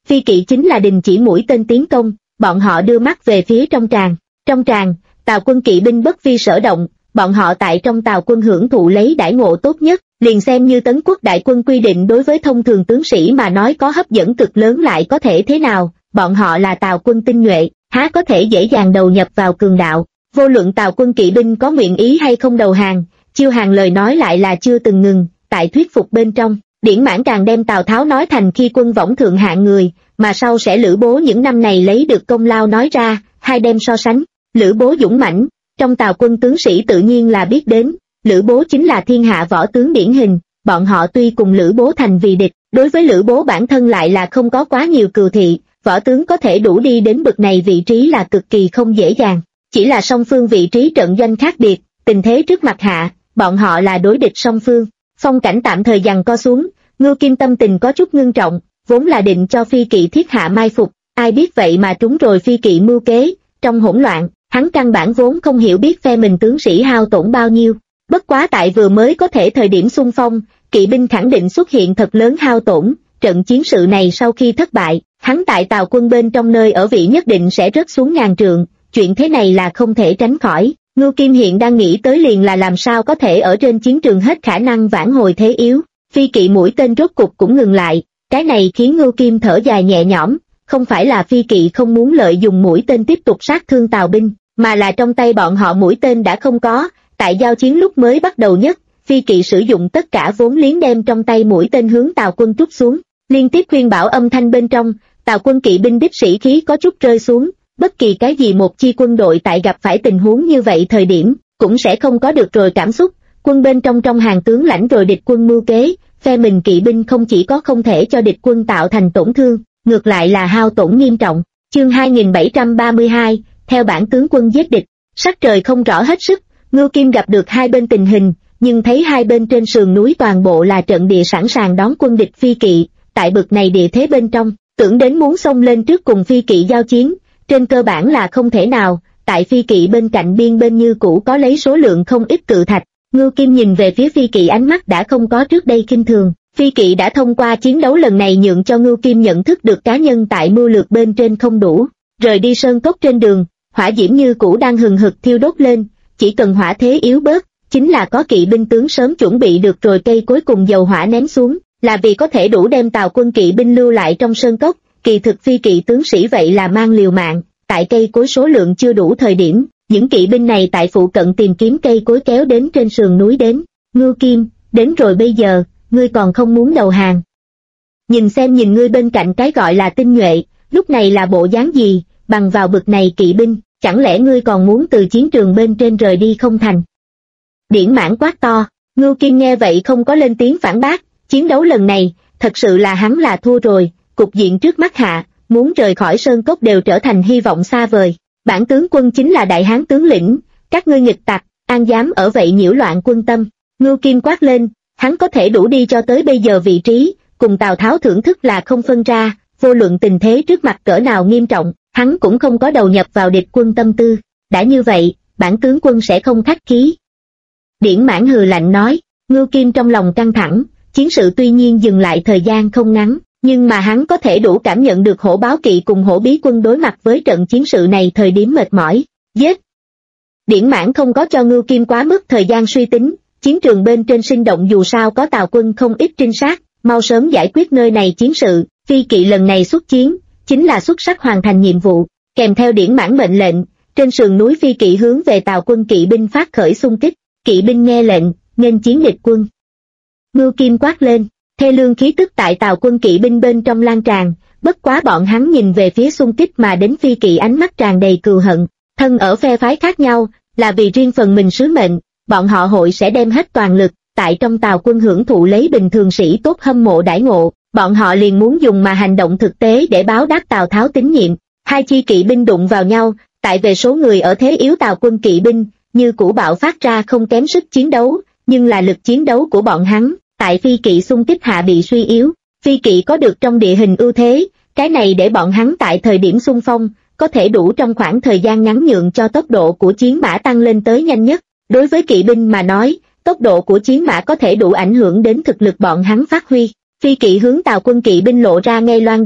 Phi kỵ chính là đình chỉ mũi tên tiến công, bọn họ đưa mắt về phía trong tràng. Trong tràng, Tào quân kỵ binh bất vi sở động, bọn họ tại trong Tào quân hưởng thụ lấy đãi ngộ tốt nhất, liền xem như Tấn quốc đại quân quy định đối với thông thường tướng sĩ mà nói có hấp dẫn cực lớn lại có thể thế nào, bọn họ là Tào quân tinh nhuệ, há có thể dễ dàng đầu nhập vào cường đạo. Vô luận Tào quân kỵ binh có nguyện ý hay không đầu hàng, Chiêu Hàng lời nói lại là chưa từng ngừng, tại thuyết phục bên trong, Điển Mãn càng đem Tào Tháo nói thành khi quân võng thượng hạng người, mà sau sẽ Lữ Bố những năm này lấy được công lao nói ra, hai đem so sánh. Lữ Bố dũng mãnh, trong Tào quân tướng sĩ tự nhiên là biết đến, Lữ Bố chính là thiên hạ võ tướng điển hình, bọn họ tuy cùng Lữ Bố thành vì địch, đối với Lữ Bố bản thân lại là không có quá nhiều cừu thị, võ tướng có thể đủ đi đến bậc này vị trí là cực kỳ không dễ dàng, chỉ là song phương vị trí trận doanh khác biệt, tình thế trước mặt hạ, bọn họ là đối địch song phương. Phong cảnh tạm thời giằng co xuống, Ngưu Kim tâm tình có chút ngưng trọng, vốn là định cho Phi kỵ thiết hạ mai phục, ai biết vậy mà trúng rồi Phi kỵ mưu kế, trong hỗn loạn, hắn căn bản vốn không hiểu biết phe mình tướng sĩ hao tổn bao nhiêu. Bất quá tại vừa mới có thể thời điểm xung phong, kỵ binh khẳng định xuất hiện thật lớn hao tổn, trận chiến sự này sau khi thất bại, hắn tại Tào quân bên trong nơi ở vị nhất định sẽ rớt xuống ngàn trượng, chuyện thế này là không thể tránh khỏi. Ngưu Kim hiện đang nghĩ tới liền là làm sao có thể ở trên chiến trường hết khả năng vãn hồi thế yếu. Phi kỵ mũi tên rốt cục cũng ngừng lại, cái này khiến Ngưu Kim thở dài nhẹ nhõm, không phải là Phi kỵ không muốn lợi dùng mũi tên tiếp tục sát thương Tào binh, mà là trong tay bọn họ mũi tên đã không có, tại giao chiến lúc mới bắt đầu nhất, Phi kỵ sử dụng tất cả vốn liếng đem trong tay mũi tên hướng Tào quân trút xuống, liên tiếp khuyên bảo âm thanh bên trong, Tào quân kỵ binh đích sĩ khí có chút rơi xuống. Bất kỳ cái gì một chi quân đội tại gặp phải tình huống như vậy thời điểm, cũng sẽ không có được rồi cảm xúc, quân bên trong hàng tướng lãnh rồi địch quân mưu kế, phe mình kỵ binh không chỉ có không thể cho địch quân tạo thành tổn thương, ngược lại là hao tổn nghiêm trọng. Chương 2732, theo bản tướng quân giết địch, sắc trời không rõ hết sức, Ngưu Kim gặp được hai bên tình hình, nhưng thấy hai bên trên sườn núi toàn bộ là trận địa sẵn sàng đón quân địch Phi kỵ, tại bực này địa thế bên trong, tưởng đến muốn xông lên trước cùng Phi kỵ giao chiến, trên cơ bản là không thể nào, tại Phi kỵ bên cạnh biên bên như cũ có lấy số lượng không ít cự thạch. Ngưu Kim nhìn về phía Phi kỵ ánh mắt đã không có trước đây khinh thường, Phi kỵ đã thông qua chiến đấu lần này nhượng cho Ngưu Kim nhận thức được cá nhân tại mưu lược bên trên không đủ, rời đi sơn cốc trên đường, hỏa diễm như cũ đang hừng hực thiêu đốt lên, chỉ cần hỏa thế yếu bớt, chính là có kỵ binh tướng sớm chuẩn bị được rồi cây cuối cùng dầu hỏa ném xuống, là vì có thể đủ đem Tào quân kỵ binh lưu lại trong sơn cốc. Kỳ thực Phi kỵ tướng sĩ vậy là mang liều mạng, tại cây cối số lượng chưa đủ thời điểm, những kỵ binh này tại phụ cận tìm kiếm cây cối kéo đến trên sườn núi đến. Ngưu Kim, đến rồi bây giờ, ngươi còn không muốn đầu hàng. Nhìn xem nhìn ngươi bên cạnh cái gọi là tinh nhuệ, lúc này là bộ dáng gì, bằng vào bực này kỵ binh, chẳng lẽ ngươi còn muốn từ chiến trường bên trên rời đi không thành? Điển Mãn quát to, Ngưu Kim nghe vậy không có lên tiếng phản bác, chiến đấu lần này, thật sự là hắn là thua rồi. Cục diện trước mắt hạ, muốn rời khỏi sơn cốc đều trở thành hy vọng xa vời. Bản tướng quân chính là đại hán tướng lĩnh, các ngươi nghịch tặc, an dám ở vậy nhiễu loạn quân tâm. Ngưu Kim quát lên, hắn có thể đủ đi cho tới bây giờ vị trí, cùng Tào Tháo thưởng thức là không phân ra, vô luận tình thế trước mặt cỡ nào nghiêm trọng, hắn cũng không có đầu nhập vào địch quân tâm tư. Đã như vậy, bản tướng quân sẽ không khách khí. Điển Mãn hừ lạnh nói, Ngưu Kim trong lòng căng thẳng, chiến sự tuy nhiên dừng lại thời gian không ngắn. Nhưng mà hắn có thể đủ cảm nhận được Hổ Báo kỵ cùng Hổ Bí quân đối mặt với trận chiến sự này thời điểm mệt mỏi. Giết! Điển Mãn không có cho Ngưu Kim quá mức thời gian suy tính, chiến trường bên trên sinh động dù sao có Tào quân không ít trinh sát, mau sớm giải quyết nơi này chiến sự. Phi kỵ lần này xuất chiến, chính là xuất sắc hoàn thành nhiệm vụ, kèm theo Điển Mãn mệnh lệnh, trên sườn núi Phi kỵ hướng về Tào quân kỵ binh phát khởi xung kích, kỵ binh nghe lệnh, nghênh chiến địch quân. Ngưu Kim quát lên. Thê lương khí tức tại Tào quân kỵ binh bên trong lan tràn, bất quá bọn hắn nhìn về phía xung kích mà đến Phi kỵ ánh mắt tràn đầy cừu hận, thân ở phe phái khác nhau, là vì riêng phần mình sứ mệnh, bọn họ hội sẽ đem hết toàn lực, tại trong Tào quân hưởng thụ lấy bình thường sĩ tốt hâm mộ đãi ngộ, bọn họ liền muốn dùng mà hành động thực tế để báo đáp Tào Tháo tín nhiệm. Hai chi kỵ binh đụng vào nhau, tại về số người ở thế yếu Tào quân kỵ binh, như cũ bạo phát ra không kém sức chiến đấu, nhưng là lực chiến đấu của bọn hắn tại Phi kỵ xung kích hạ bị suy yếu. Phi kỵ có được trong địa hình ưu thế, cái này để bọn hắn tại thời điểm xung phong, có thể đủ trong khoảng thời gian ngắn nhượng cho tốc độ của chiến mã tăng lên tới nhanh nhất. Đối với kỵ binh mà nói, tốc độ của chiến mã có thể đủ ảnh hưởng đến thực lực bọn hắn phát huy. Phi kỵ hướng Tào quân kỵ binh lộ ra ngay loan đao,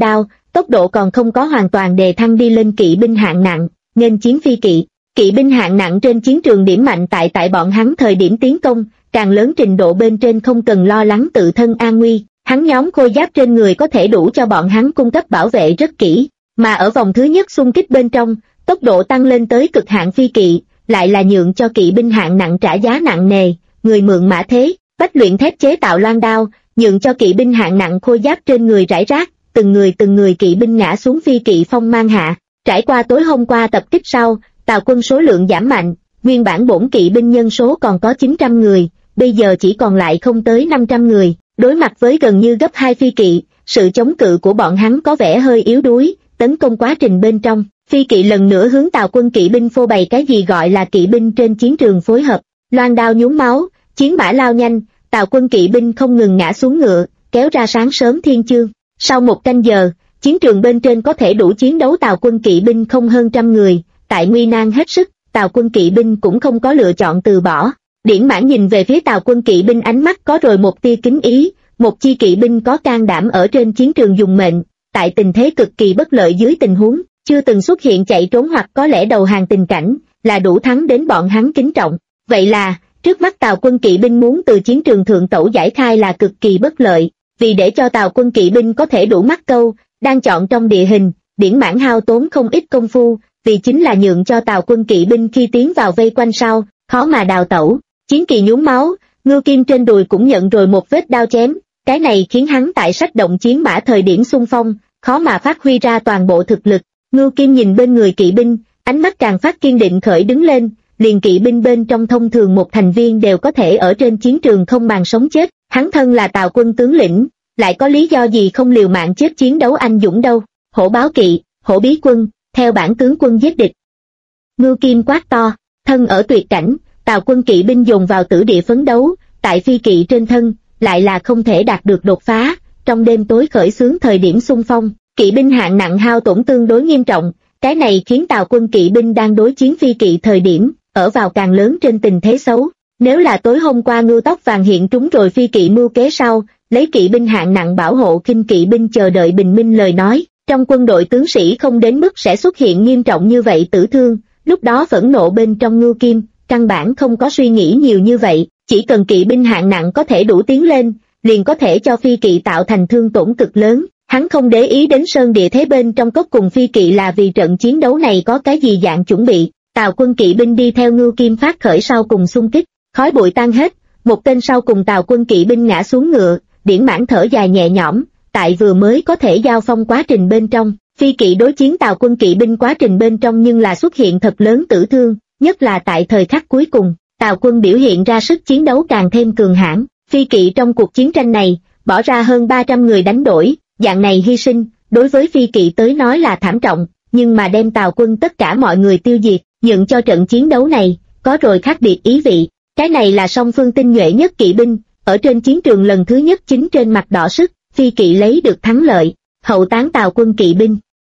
tốc độ còn không có hoàn toàn đề thăng đi lên kỵ binh hạng nặng, nghênh chiến phi kỵ. Kỵ binh hạng nặng trên chiến trường điểm mạnh tại bọn hắn thời điểm tiến công, càng lớn trình độ bên trên không cần lo lắng tự thân an nguy, hắn nhóm khôi giáp trên người có thể đủ cho bọn hắn cung cấp bảo vệ rất kỹ, mà ở vòng thứ nhất xung kích bên trong, tốc độ tăng lên tới cực hạn phi kỵ, lại là nhượng cho kỵ binh hạng nặng trả giá nặng nề, người mượn mã thế, bách luyện thép chế tạo loan đao, nhượng cho kỵ binh hạng nặng khôi giáp trên người rải rác, từng người kỵ binh ngã xuống phi kỵ phong mang hạ. Trải qua tối hôm qua tập kích sau, Tào quân số lượng giảm mạnh, nguyên bản bổn kỵ binh nhân số còn có 900 người, bây giờ chỉ còn lại không tới 500 người, đối mặt với gần như gấp 2 phi kỵ, sự chống cự của bọn hắn có vẻ hơi yếu đuối, tấn công quá trình bên trong, phi kỵ lần nữa hướng Tào quân kỵ binh phô bày cái gì gọi là kỵ binh trên chiến trường phối hợp, loan đao nhuốm máu, chiến mã lao nhanh, Tào quân kỵ binh không ngừng ngã xuống ngựa, kéo ra sáng sớm thiên chương. Sau một canh giờ, chiến trường bên trên có thể đủ chiến đấu Tào quân kỵ binh không hơn trăm người, tại nguy nan hết sức, Tào quân kỵ binh cũng không có lựa chọn từ bỏ. Điển Mãn nhìn về phía Tào quân kỵ binh ánh mắt có rồi một tia kính ý, một chi kỵ binh có can đảm ở trên chiến trường dùng mệnh, tại tình thế cực kỳ bất lợi dưới tình huống, chưa từng xuất hiện chạy trốn hoặc có lẽ đầu hàng tình cảnh, là đủ thắng đến bọn hắn kính trọng. Vậy là, trước mắt Tào quân kỵ binh muốn từ chiến trường thượng tẩu giải khai là cực kỳ bất lợi, vì để cho Tào quân kỵ binh có thể đủ mắc câu, đang chọn trong địa hình, Điển Mãn hao tốn không ít công phu, vì chính là nhượng cho Tào quân kỵ binh khi tiến vào vây quanh sau, khó mà đào tẩu. Chiến kỳ nhuốm máu, Ngưu Kim trên đùi cũng nhận rồi một vết đao chém, cái này khiến hắn tại sách động chiến mã thời điểm xung phong, khó mà phát huy ra toàn bộ thực lực. Ngưu Kim nhìn bên người kỵ binh, ánh mắt càng phát kiên định khởi đứng lên, liền kỵ binh bên trong thông thường một thành viên đều có thể ở trên chiến trường không màng sống chết, hắn thân là Tào quân tướng lĩnh, lại có lý do gì không liều mạng chết chiến đấu anh dũng đâu. Hổ báo kỵ, hổ bí quân, theo bản tướng quân giết địch. Ngưu Kim quát to, thân ở tuyệt cảnh, Tào quân kỵ binh dồn vào tử địa phấn đấu, tại phi kỵ trên thân, lại là không thể đạt được đột phá, trong đêm tối khởi xướng thời điểm xung phong, kỵ binh hạng nặng hao tổn tương đối nghiêm trọng, cái này khiến Tào quân kỵ binh đang đối chiến phi kỵ thời điểm, ở vào càng lớn trên tình thế xấu. Nếu là tối hôm qua Ngưu Tóc Vàng hiện trúng rồi phi kỵ mưu kế sau, lấy kỵ binh hạng nặng bảo hộ khinh kỵ binh chờ đợi bình minh lời nói, trong quân đội tướng sĩ không đến mức sẽ xuất hiện nghiêm trọng như vậy tử thương, lúc đó phẫn nộ bên trong Ngưu Kim, căn bản không có suy nghĩ nhiều như vậy, chỉ cần kỵ binh hạng nặng có thể đủ tiến lên, liền có thể cho phi kỵ tạo thành thương tổn cực lớn. Hắn không để ý đến sơn địa thế bên trong cốc cùng phi kỵ là vì trận chiến đấu này có cái gì dạng chuẩn bị. Tào quân kỵ binh đi theo Ngưu Kim phát khởi sau cùng xung kích, khói bụi tan hết, một tên sau cùng Tào quân kỵ binh ngã xuống ngựa, Điển Mãn thở dài nhẹ nhõm, tại vừa mới có thể giao phong quá trình bên trong, phi kỵ đối chiến Tào quân kỵ binh quá trình bên trong nhưng là xuất hiện thật lớn tử thương, nhất là tại thời khắc cuối cùng, Tào quân biểu hiện ra sức chiến đấu càng thêm cường hãn, phi kỵ trong cuộc chiến tranh này, bỏ ra hơn 300 người đánh đổi, dạng này hy sinh, đối với phi kỵ tới nói là thảm trọng, nhưng mà đem Tào quân tất cả mọi người tiêu diệt, nhượng cho trận chiến đấu này, có rồi khác biệt ý vị, cái này là song phương tinh nhuệ nhất kỵ binh, ở trên chiến trường lần thứ nhất chính trên mặt đỏ sức, phi kỵ lấy được thắng lợi, hậu táng Tào quân kỵ binh.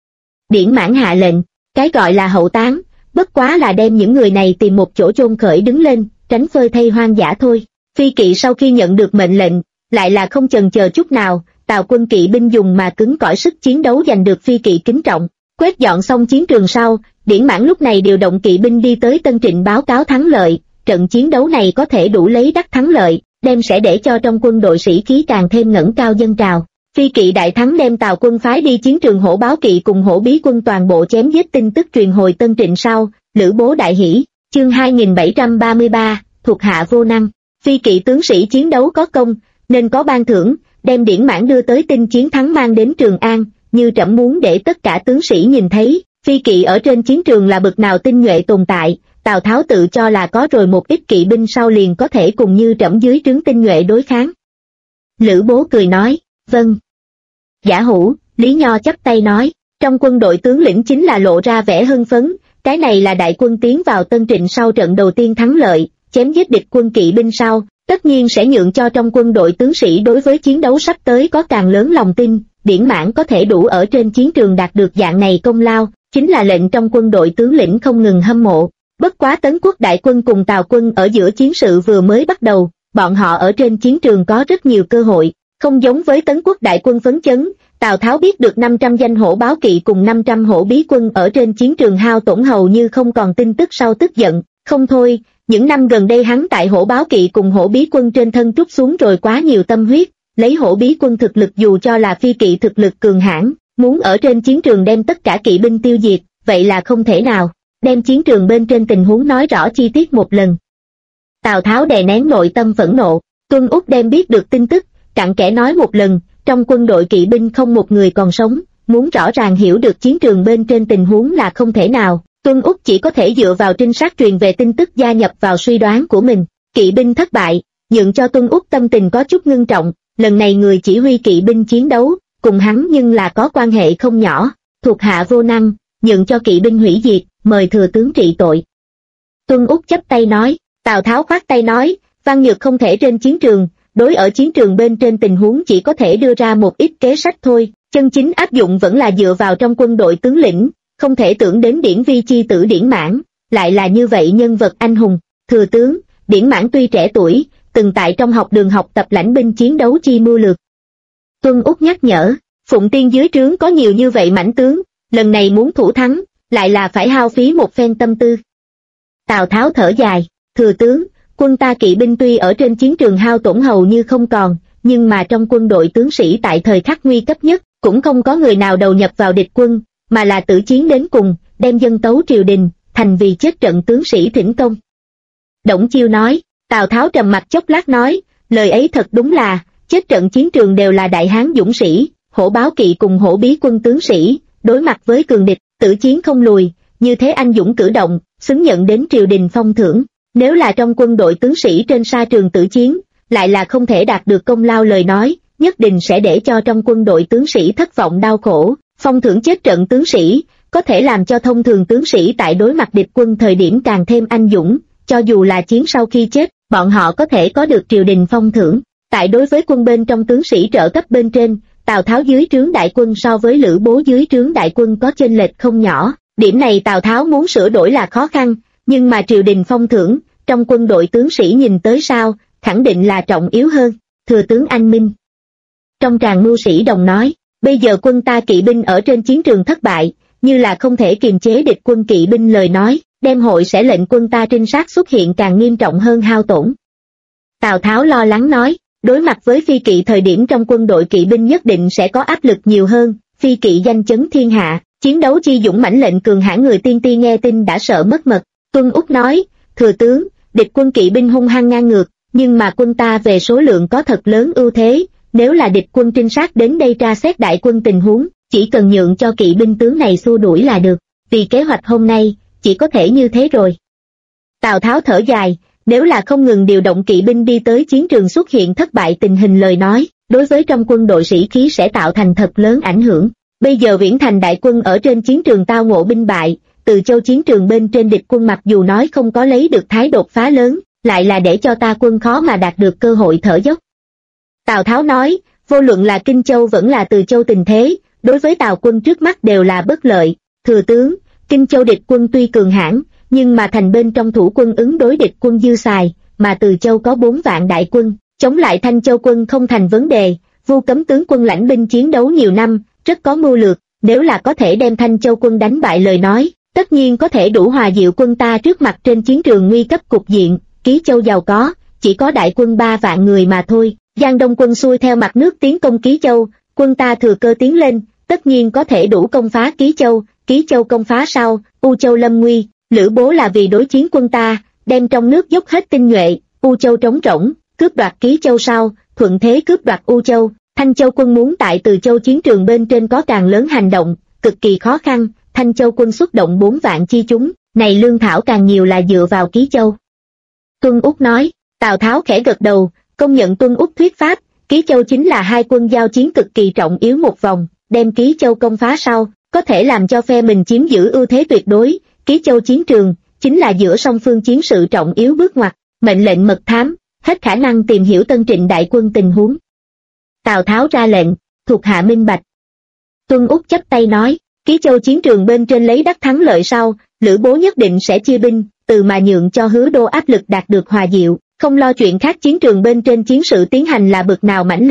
Điển Mãn hạ lệnh, cái gọi là hậu táng, bất quá là đem những người này tìm một chỗ chôn khởi đứng lên, tránh phơi thây hoang dã thôi. Phi kỵ sau khi nhận được mệnh lệnh, lại là không chần chờ chút nào, Tào quân kỵ binh dùng mà cứng cỏi sức chiến đấu giành được phi kỵ kính trọng. Quét dọn xong chiến trường sau, Điển Mãn lúc này điều động kỵ binh đi tới Tân Trịnh báo cáo thắng lợi, trận chiến đấu này có thể đủ lấy đắc thắng lợi, đem sẽ để cho trong quân đội sĩ khí càng thêm ngẩng cao dâng trào. Phi kỵ đại thắng đem Tào quân phái đi chiến trường hổ báo kỵ cùng hổ bí quân toàn bộ chém giết tin tức truyền hồi Tân Trịnh sau, Lữ Bố đại hỉ, chương 2733, thuộc hạ vô năng. Phi kỵ tướng sĩ chiến đấu có công, nên có ban thưởng, đem Điển Mãn đưa tới tin chiến thắng mang đến Trường An, như trẫm muốn để tất cả tướng sĩ nhìn thấy, phi kỵ ở trên chiến trường là bậc nào tinh nhuệ tồn tại, Tào Tháo tự cho là có rồi một ít kỵ binh sau liền có thể cùng như trẫm dưới trướng tinh nhuệ đối kháng. Lữ Bố cười nói, vâng. Giả Hủ, Lý Nho chắp tay nói, trong quân đội tướng lĩnh chính là lộ ra vẻ hưng phấn, cái này là đại quân tiến vào Tân Trịnh sau trận đầu tiên thắng lợi, chém giết địch quân kỵ binh sau, tất nhiên sẽ nhượng cho trong quân đội tướng sĩ đối với chiến đấu sắp tới có càng lớn lòng tin. Điển Mãn có thể đủ ở trên chiến trường đạt được dạng này công lao, chính là lệnh trong quân đội tướng lĩnh không ngừng hâm mộ. Bất quá Tấn Quốc đại quân cùng Tào quân ở giữa chiến sự vừa mới bắt đầu, bọn họ ở trên chiến trường có rất nhiều cơ hội, không giống với Tấn Quốc đại quân phấn chấn, Tào Tháo biết được 500 danh hổ báo kỵ cùng 500 hổ bí quân ở trên chiến trường hao tổn hầu như không còn tin tức sau tức giận, không thôi, những năm gần đây hắn tại hổ báo kỵ cùng hổ bí quân trên thân trút xuống rồi quá nhiều tâm huyết, lấy hổ bí quân thực lực dù cho là phi kỵ thực lực cường hãn, muốn ở trên chiến trường đem tất cả kỵ binh tiêu diệt, vậy là không thể nào, đem chiến trường bên trên tình huống nói rõ chi tiết một lần. Tào Tháo đè nén nội tâm phẫn nộ, Tuân Úc đem biết được tin tức, cặn kẽ nói một lần, trong quân đội kỵ binh không một người còn sống, muốn rõ ràng hiểu được chiến trường bên trên tình huống là không thể nào, Tuân Úc chỉ có thể dựa vào trinh sát truyền về tin tức gia nhập vào suy đoán của mình, kỵ binh thất bại, nhượng cho Tuân Úc tâm tình có chút ngưng trọng, lần này người chỉ huy kỵ binh chiến đấu, cùng hắn nhưng là có quan hệ không nhỏ, thuộc hạ vô năng, nhượng cho kỵ binh hủy diệt, mời thừa tướng trị tội. Tuân Úc chắp tay nói, Tào Tháo khoát tay nói, Văn Nhược không thể trên chiến trường, đối ở chiến trường bên trên tình huống chỉ có thể đưa ra một ít kế sách thôi, chân chính áp dụng vẫn là dựa vào trong quân đội tướng lĩnh, không thể tưởng đến Điển Vi chi tử Điển Mãn, lại là như vậy nhân vật anh hùng, thừa tướng, Điển Mãn tuy trẻ tuổi, từng tại trong học đường học tập lãnh binh chiến đấu chi mưu lược. Tuân Úc nhắc nhở, Phụng Tiên dưới trướng có nhiều như vậy mãnh tướng, lần này muốn thủ thắng, lại là phải hao phí một phen tâm tư. Tào Tháo thở dài, thừa tướng, quân ta kỵ binh tuy ở trên chiến trường hao tổn hầu như không còn, nhưng mà trong quân đội tướng sĩ tại thời khắc nguy cấp nhất, cũng không có người nào đầu nhập vào địch quân, mà là tử chiến đến cùng, đem dân tấu triều đình, thành vì chết trận tướng sĩ thỉnh công. Đổng Chiêu nói, Tào Tháo trầm mặt chốc lát nói, lời ấy thật đúng là, chết trận chiến trường đều là đại hán dũng sĩ, hổ báo kỵ cùng hổ bí quân tướng sĩ, đối mặt với cường địch, tử chiến không lùi, như thế anh dũng cử động, xứng nhận đến triều đình phong thưởng. Nếu là trong quân đội tướng sĩ trên sa trường tử chiến, lại là không thể đạt được công lao lời nói, nhất định sẽ để cho trong quân đội tướng sĩ thất vọng đau khổ, phong thưởng chết trận tướng sĩ, có thể làm cho thông thường tướng sĩ tại đối mặt địch quân thời điểm càng thêm anh dũng, cho dù là chiến sau khi chết, bọn họ có thể có được triều đình phong thưởng. Tại đối với quân bên trong tướng sĩ trợ cấp bên trên, Tào Tháo dưới trướng đại quân so với Lữ Bố dưới trướng đại quân có chênh lệch không nhỏ, điểm này Tào Tháo muốn sửa đổi là khó khăn, nhưng mà triều đình phong thưởng, trong quân đội tướng sĩ nhìn tới sao, khẳng định là trọng yếu hơn, thừa tướng anh minh. Trong tràng mưu sĩ đồng nói, bây giờ quân ta kỵ binh ở trên chiến trường thất bại, như là không thể kiềm chế địch quân kỵ binh lời nói, đem hội sẽ lệnh quân ta trinh sát xuất hiện càng nghiêm trọng hơn hao tổn. Tào Tháo lo lắng nói, đối mặt với phi kỵ thời điểm trong quân đội kỵ binh nhất định sẽ có áp lực nhiều hơn, phi kỵ danh chấn thiên hạ, chiến đấu chi dũng mãnh lệnh cường hãn người tiên ti nghe tin đã sợ mất mật. Tuân Úc nói, thừa tướng, địch quân kỵ binh hung hăng ngang ngược, nhưng mà quân ta về số lượng có thật lớn ưu thế, nếu là địch quân trinh sát đến đây tra xét đại quân tình huống, chỉ cần nhượng cho kỵ binh tướng này xua đuổi là được, vì kế hoạch hôm nay, chỉ có thể như thế rồi. Tào Tháo thở dài, nếu là không ngừng điều động kỵ binh đi tới chiến trường xuất hiện thất bại tình hình lời nói, đối với trong quân đội sĩ khí sẽ tạo thành thật lớn ảnh hưởng. Bây giờ Viễn Thành đại quân ở trên chiến trường tao ngộ binh bại, Từ Châu chiến trường bên trên địch quân mặc dù nói không có lấy được thái đột phá lớn, lại là để cho ta quân khó mà đạt được cơ hội thở dốc. Tào Tháo nói, vô luận là Kinh Châu vẫn là Từ Châu tình thế, đối với Tào quân trước mắt đều là bất lợi. Thừa tướng, Kinh Châu địch quân tuy cường hãn, nhưng mà thành bên trong thủ quân ứng đối địch quân dư xài, mà Từ Châu có 4 vạn đại quân, chống lại Thanh Châu quân không thành vấn đề. Vu Cấm tướng quân lãnh binh chiến đấu nhiều năm, rất có mưu lược, nếu là có thể đem Thanh Châu quân đánh bại lời nói, tất nhiên có thể đủ hòa dịu quân ta trước mặt trên chiến trường nguy cấp cục diện. Ký Châu giàu có, chỉ có đại quân 3 vạn người mà thôi. Giang Đông quân xuôi theo mặt nước tiến công Ký Châu, quân ta thừa cơ tiến lên, tất nhiên có thể đủ công phá Ký Châu. Ký Châu công phá sau, U Châu lâm nguy, Lữ Bố là vì đối chiến quân ta, đem trong nước dốc hết tinh nhuệ, U Châu trống rỗng, cướp đoạt Ký Châu sau, thuận thế cướp đoạt U Châu. Thanh Châu quân muốn tại Từ Châu chiến trường bên trên có càng lớn hành động, cực kỳ khó khăn. Thanh Châu quân xuất động 4 vạn chi chúng, này lương thảo càng nhiều là dựa vào Ký Châu. Tuân Úc nói, Tào Tháo khẽ gật đầu, công nhận Tuân Úc thuyết pháp, Ký Châu chính là hai quân giao chiến cực kỳ trọng yếu một vòng, đem Ký Châu công phá sau, có thể làm cho phe mình chiếm giữ ưu thế tuyệt đối. Ký Châu chiến trường, chính là giữa song phương chiến sự trọng yếu bước ngoặt, mệnh lệnh mật thám, hết khả năng tìm hiểu Tân Trịnh đại quân tình huống. Tào Tháo ra lệnh, thuộc hạ minh bạch. Tuân Úc chắp tay nói, Ký Châu chiến trường bên trên lấy đắc thắng lợi sau, Lữ Bố nhất định sẽ chia binh, từ mà nhượng cho Hứa Đô áp lực đạt được hòa dịu, không lo chuyện khác. Chiến trường bên trên chiến sự tiến hành là bực nào mãnh liệt,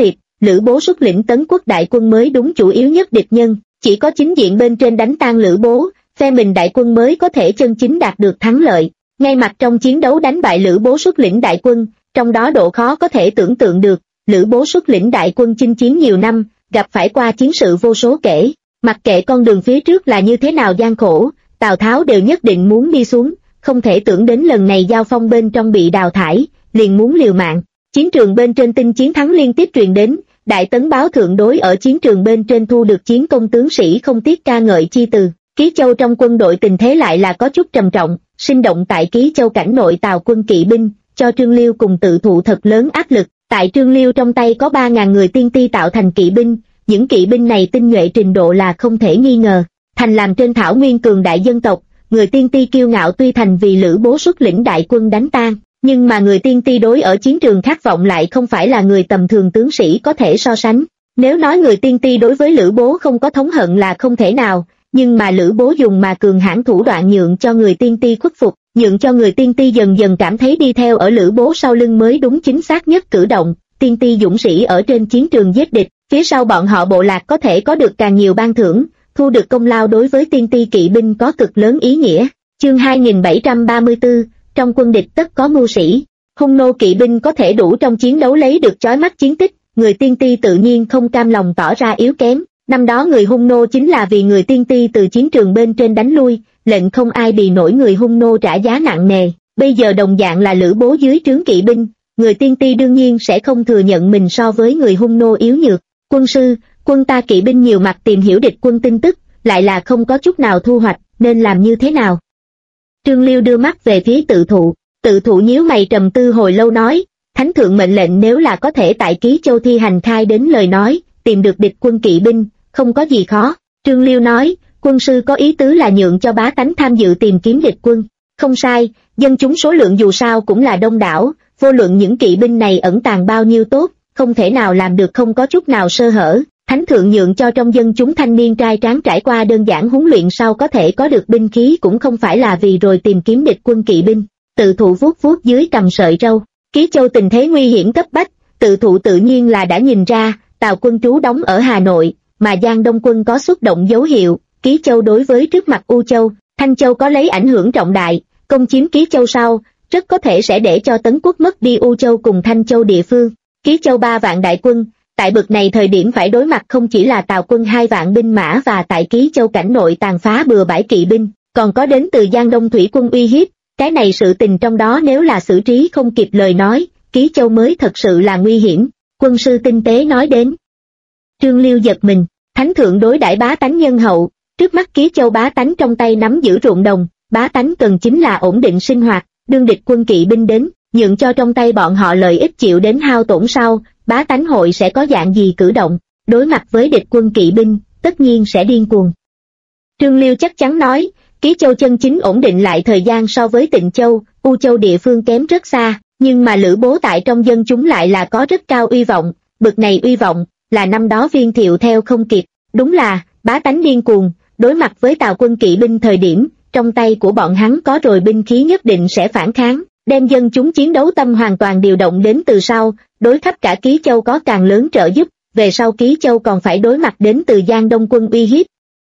Lữ Bố xuất lĩnh Tấn Quốc đại quân mới đúng chủ yếu nhất địch nhân, chỉ có chính diện bên trên đánh tan Lữ Bố, phe mình đại quân mới có thể chân chính đạt được thắng lợi. Ngay mặt trong chiến đấu đánh bại Lữ Bố xuất lĩnh đại quân, trong đó độ khó có thể tưởng tượng được. Lữ Bố xuất lĩnh đại quân chinh chiến nhiều năm, gặp phải qua chiến sự vô số kể, mặc kệ con đường phía trước là như thế nào gian khổ, Tào Tháo đều nhất định muốn đi xuống, không thể tưởng đến lần này giao phong bên trong bị đào thải, liền muốn liều mạng. Chiến trường bên trên tin chiến thắng liên tiếp truyền đến, Đại Tấn báo thượng đối ở chiến trường bên trên thu được chiến công tướng sĩ không tiếc ca ngợi chi từ. Ký Châu trong quân đội tình thế lại là có chút trầm trọng, sinh động tại Ký Châu cảnh nội Tào quân kỵ binh, cho Trương Liêu cùng Tự Thụ thật lớn áp lực. Tại Trương Liêu trong tay có 3.000 người tiên ti tạo thành kỵ binh, những kỵ binh này tinh nhuệ trình độ là không thể nghi ngờ. Thành làm trên thảo nguyên cường đại dân tộc, người tiên ti kiêu ngạo tuy thành vì Lữ Bố xuất lĩnh đại quân đánh tan, nhưng mà người tiên ti đối ở chiến trường khát vọng lại không phải là người tầm thường tướng sĩ có thể so sánh. Nếu nói người tiên ti đối với Lữ Bố không có thống hận là không thể nào, nhưng mà Lữ Bố dùng mà cường hãn thủ đoạn nhượng cho người tiên ti khuất phục, nhượng cho người tiên ti dần dần cảm thấy đi theo ở Lữ Bố sau lưng mới đúng chính xác nhất cử động. Tiên ti dũng sĩ ở trên chiến trường giết địch, phía sau bọn họ bộ lạc có thể có được càng nhiều ban thưởng, thu được công lao đối với tiên ti kỵ binh có cực lớn ý nghĩa. Chương 2734, trong quân địch tất có mưu sĩ, hung nô kỵ binh có thể đủ trong chiến đấu lấy được chói mắt chiến tích, người tiên ti tự nhiên không cam lòng tỏ ra yếu kém. Năm đó người hung nô chính là vì người tiên ti từ chiến trường bên trên đánh lui, lệnh không ai bì nổi người hung nô trả giá nặng nề. Bây giờ đồng dạng là Lữ Bố dưới trướng kỵ binh, người tiên ti đương nhiên sẽ không thừa nhận mình so với người hung nô yếu nhược. Quân sư, quân ta kỵ binh nhiều mặt tìm hiểu địch quân tin tức, lại là không có chút nào thu hoạch, nên làm như thế nào? Trương Liêu đưa mắt về phía Tự Thụ nhíu mày trầm tư hồi lâu nói, Thánh thượng mệnh lệnh nếu là có thể tại Ký Châu thi hành khai đến lời nói, tìm được địch quân kỵ binh, không có gì khó. Trương Liêu nói, quân sư có ý tứ là nhượng cho bá tánh tham dự tìm kiếm địch quân. Không sai, dân chúng số lượng dù sao cũng là đông đảo, vô luận những kỵ binh này ẩn tàng bao nhiêu tốt, không thể nào làm được không có chút nào sơ hở. Thánh thượng nhượng cho trong dân chúng thanh niên trai tráng trải qua đơn giản huấn luyện sau có thể có được binh khí cũng không phải là vì rồi tìm kiếm địch quân kỵ binh. Tự Thụ vuốt vuốt dưới cằm sợi râu, Ký Châu tình thế nguy hiểm cấp bách, Tự Thụ tự nhiên là đã nhìn ra, Tào quân trú đóng ở Hà Nội, mà Giang Đông quân có xuất động dấu hiệu, Ký Châu đối với trước mặt U Châu, Thanh Châu có lấy ảnh hưởng trọng đại, công chiếm Ký Châu sau, rất có thể sẽ để cho Tấn Quốc mất đi U Châu cùng Thanh Châu địa phương. Ký Châu 3 vạn đại quân, tại bực này thời điểm phải đối mặt không chỉ là Tào quân 2 vạn binh mã và tại Ký Châu cảnh nội tàn phá bừa bãi kỵ binh, còn có đến từ Giang Đông thủy quân uy hiếp, cái này sự tình trong đó nếu là xử trí không kịp lời nói, Ký Châu mới thật sự là nguy hiểm. Quân sư tinh tế nói đến. Trương Liêu giật mình, Thánh thượng đối đãi bá tánh nhân hậu, trước mắt Ký Châu bá tánh trong tay nắm giữ ruộng đồng, bá tánh cần chính là ổn định sinh hoạt, đương địch quân kỵ binh đến, nhượng cho trong tay bọn họ lợi ích chịu đến hao tổn sau, bá tánh hội sẽ có dạng gì cử động, đối mặt với địch quân kỵ binh, tất nhiên sẽ điên cuồng. Trương Liêu chắc chắn nói, Ký Châu chân chính ổn định lại thời gian so với Tịnh Châu, U Châu địa phương kém rất xa, nhưng mà Lữ Bố tại trong dân chúng lại là có rất cao uy vọng, bực này uy vọng, là năm đó Viên Thiệu theo không kịp, đúng là, bá tánh điên cuồng, đối mặt với Tào quân kỵ binh thời điểm, trong tay của bọn hắn có rồi binh khí nhất định sẽ phản kháng, đem dân chúng chiến đấu tâm hoàn toàn điều động đến từ sau, đối khắp cả Ký Châu có càng lớn trợ giúp, về sau Ký Châu còn phải đối mặt đến từ Giang Đông quân uy hiếp.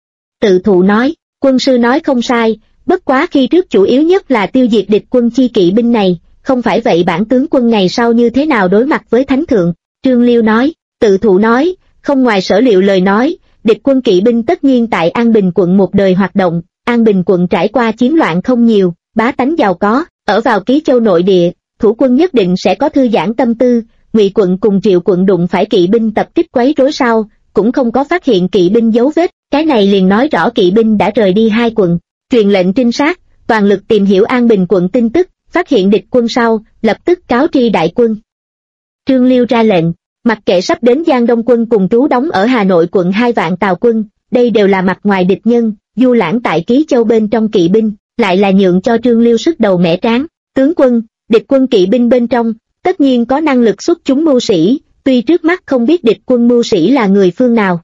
Tự Thụ nói, quân sư nói không sai, bất quá khi trước chủ yếu nhất là tiêu diệt địch quân chi kỵ binh này, không phải vậy bản tướng quân ngày sau như thế nào đối mặt với Thánh thượng. Trương Liêu nói, Tự Thụ nói, không ngoài sở liệu lời nói, địch quân kỵ binh tất nhiên tại An Bình quận một đời hoạt động, An Bình quận trải qua chiến loạn không nhiều, bá tánh giàu có, ở vào Ký Châu nội địa, thủ quân nhất định sẽ có thư giãn tâm tư. Ngụy quận cùng Triệu quận đụng phải kỵ binh tập kích quấy rối sau, cũng không có phát hiện kỵ binh dấu vết, cái này liền nói rõ kỵ binh đã rời đi 2 quận, truyền lệnh trinh sát, toàn lực tìm hiểu An Bình quận tin tức, phát hiện địch quân sau, lập tức cáo tri đại quân. Trương Liêu ra lệnh, mặc kệ sắp đến Giang Đông quân cùng trú đóng ở Hà Nội quận 2 vạn Tào quân, đây đều là mặt ngoài địch nhân, du lãng tại Ký Châu bên trong kỵ binh, lại là nhượng cho Trương Liêu sức đầu mẻ tráng. Tướng quân, địch quân kỵ binh bên trong, tất nhiên có năng lực xuất chúng mưu sĩ, tuy trước mắt không biết địch quân mưu sĩ là người phương nào.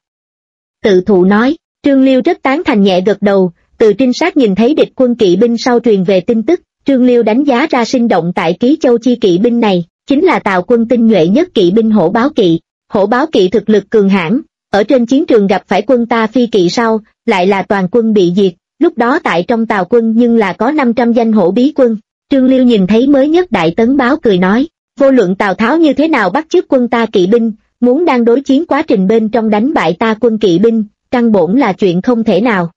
Tự Thụ nói, Trương Liêu rất tán thành nhẹ gật đầu, từ trinh sát nhìn thấy địch quân kỵ binh sau truyền về tin tức, Trương Liêu đánh giá ra sinh động tại Ký Châu chi kỵ binh này, chính là Tào quân tinh nhuệ nhất kỵ binh hổ báo kỵ. Hổ báo kỵ thực lực cường hãn, ở trên chiến trường gặp phải quân ta phi kỵ sau, lại là toàn quân bị diệt, lúc đó tại trong Tào quân nhưng là có 500 danh hổ bí quân. Trương Liêu nhìn thấy mới nhất đại tấn báo cười nói, vô luận Tào Tháo như thế nào bắt chước quân ta kỵ binh, muốn đang đối chiến quá trình bên trong đánh bại ta quân kỵ binh, căn bổn là chuyện không thể nào.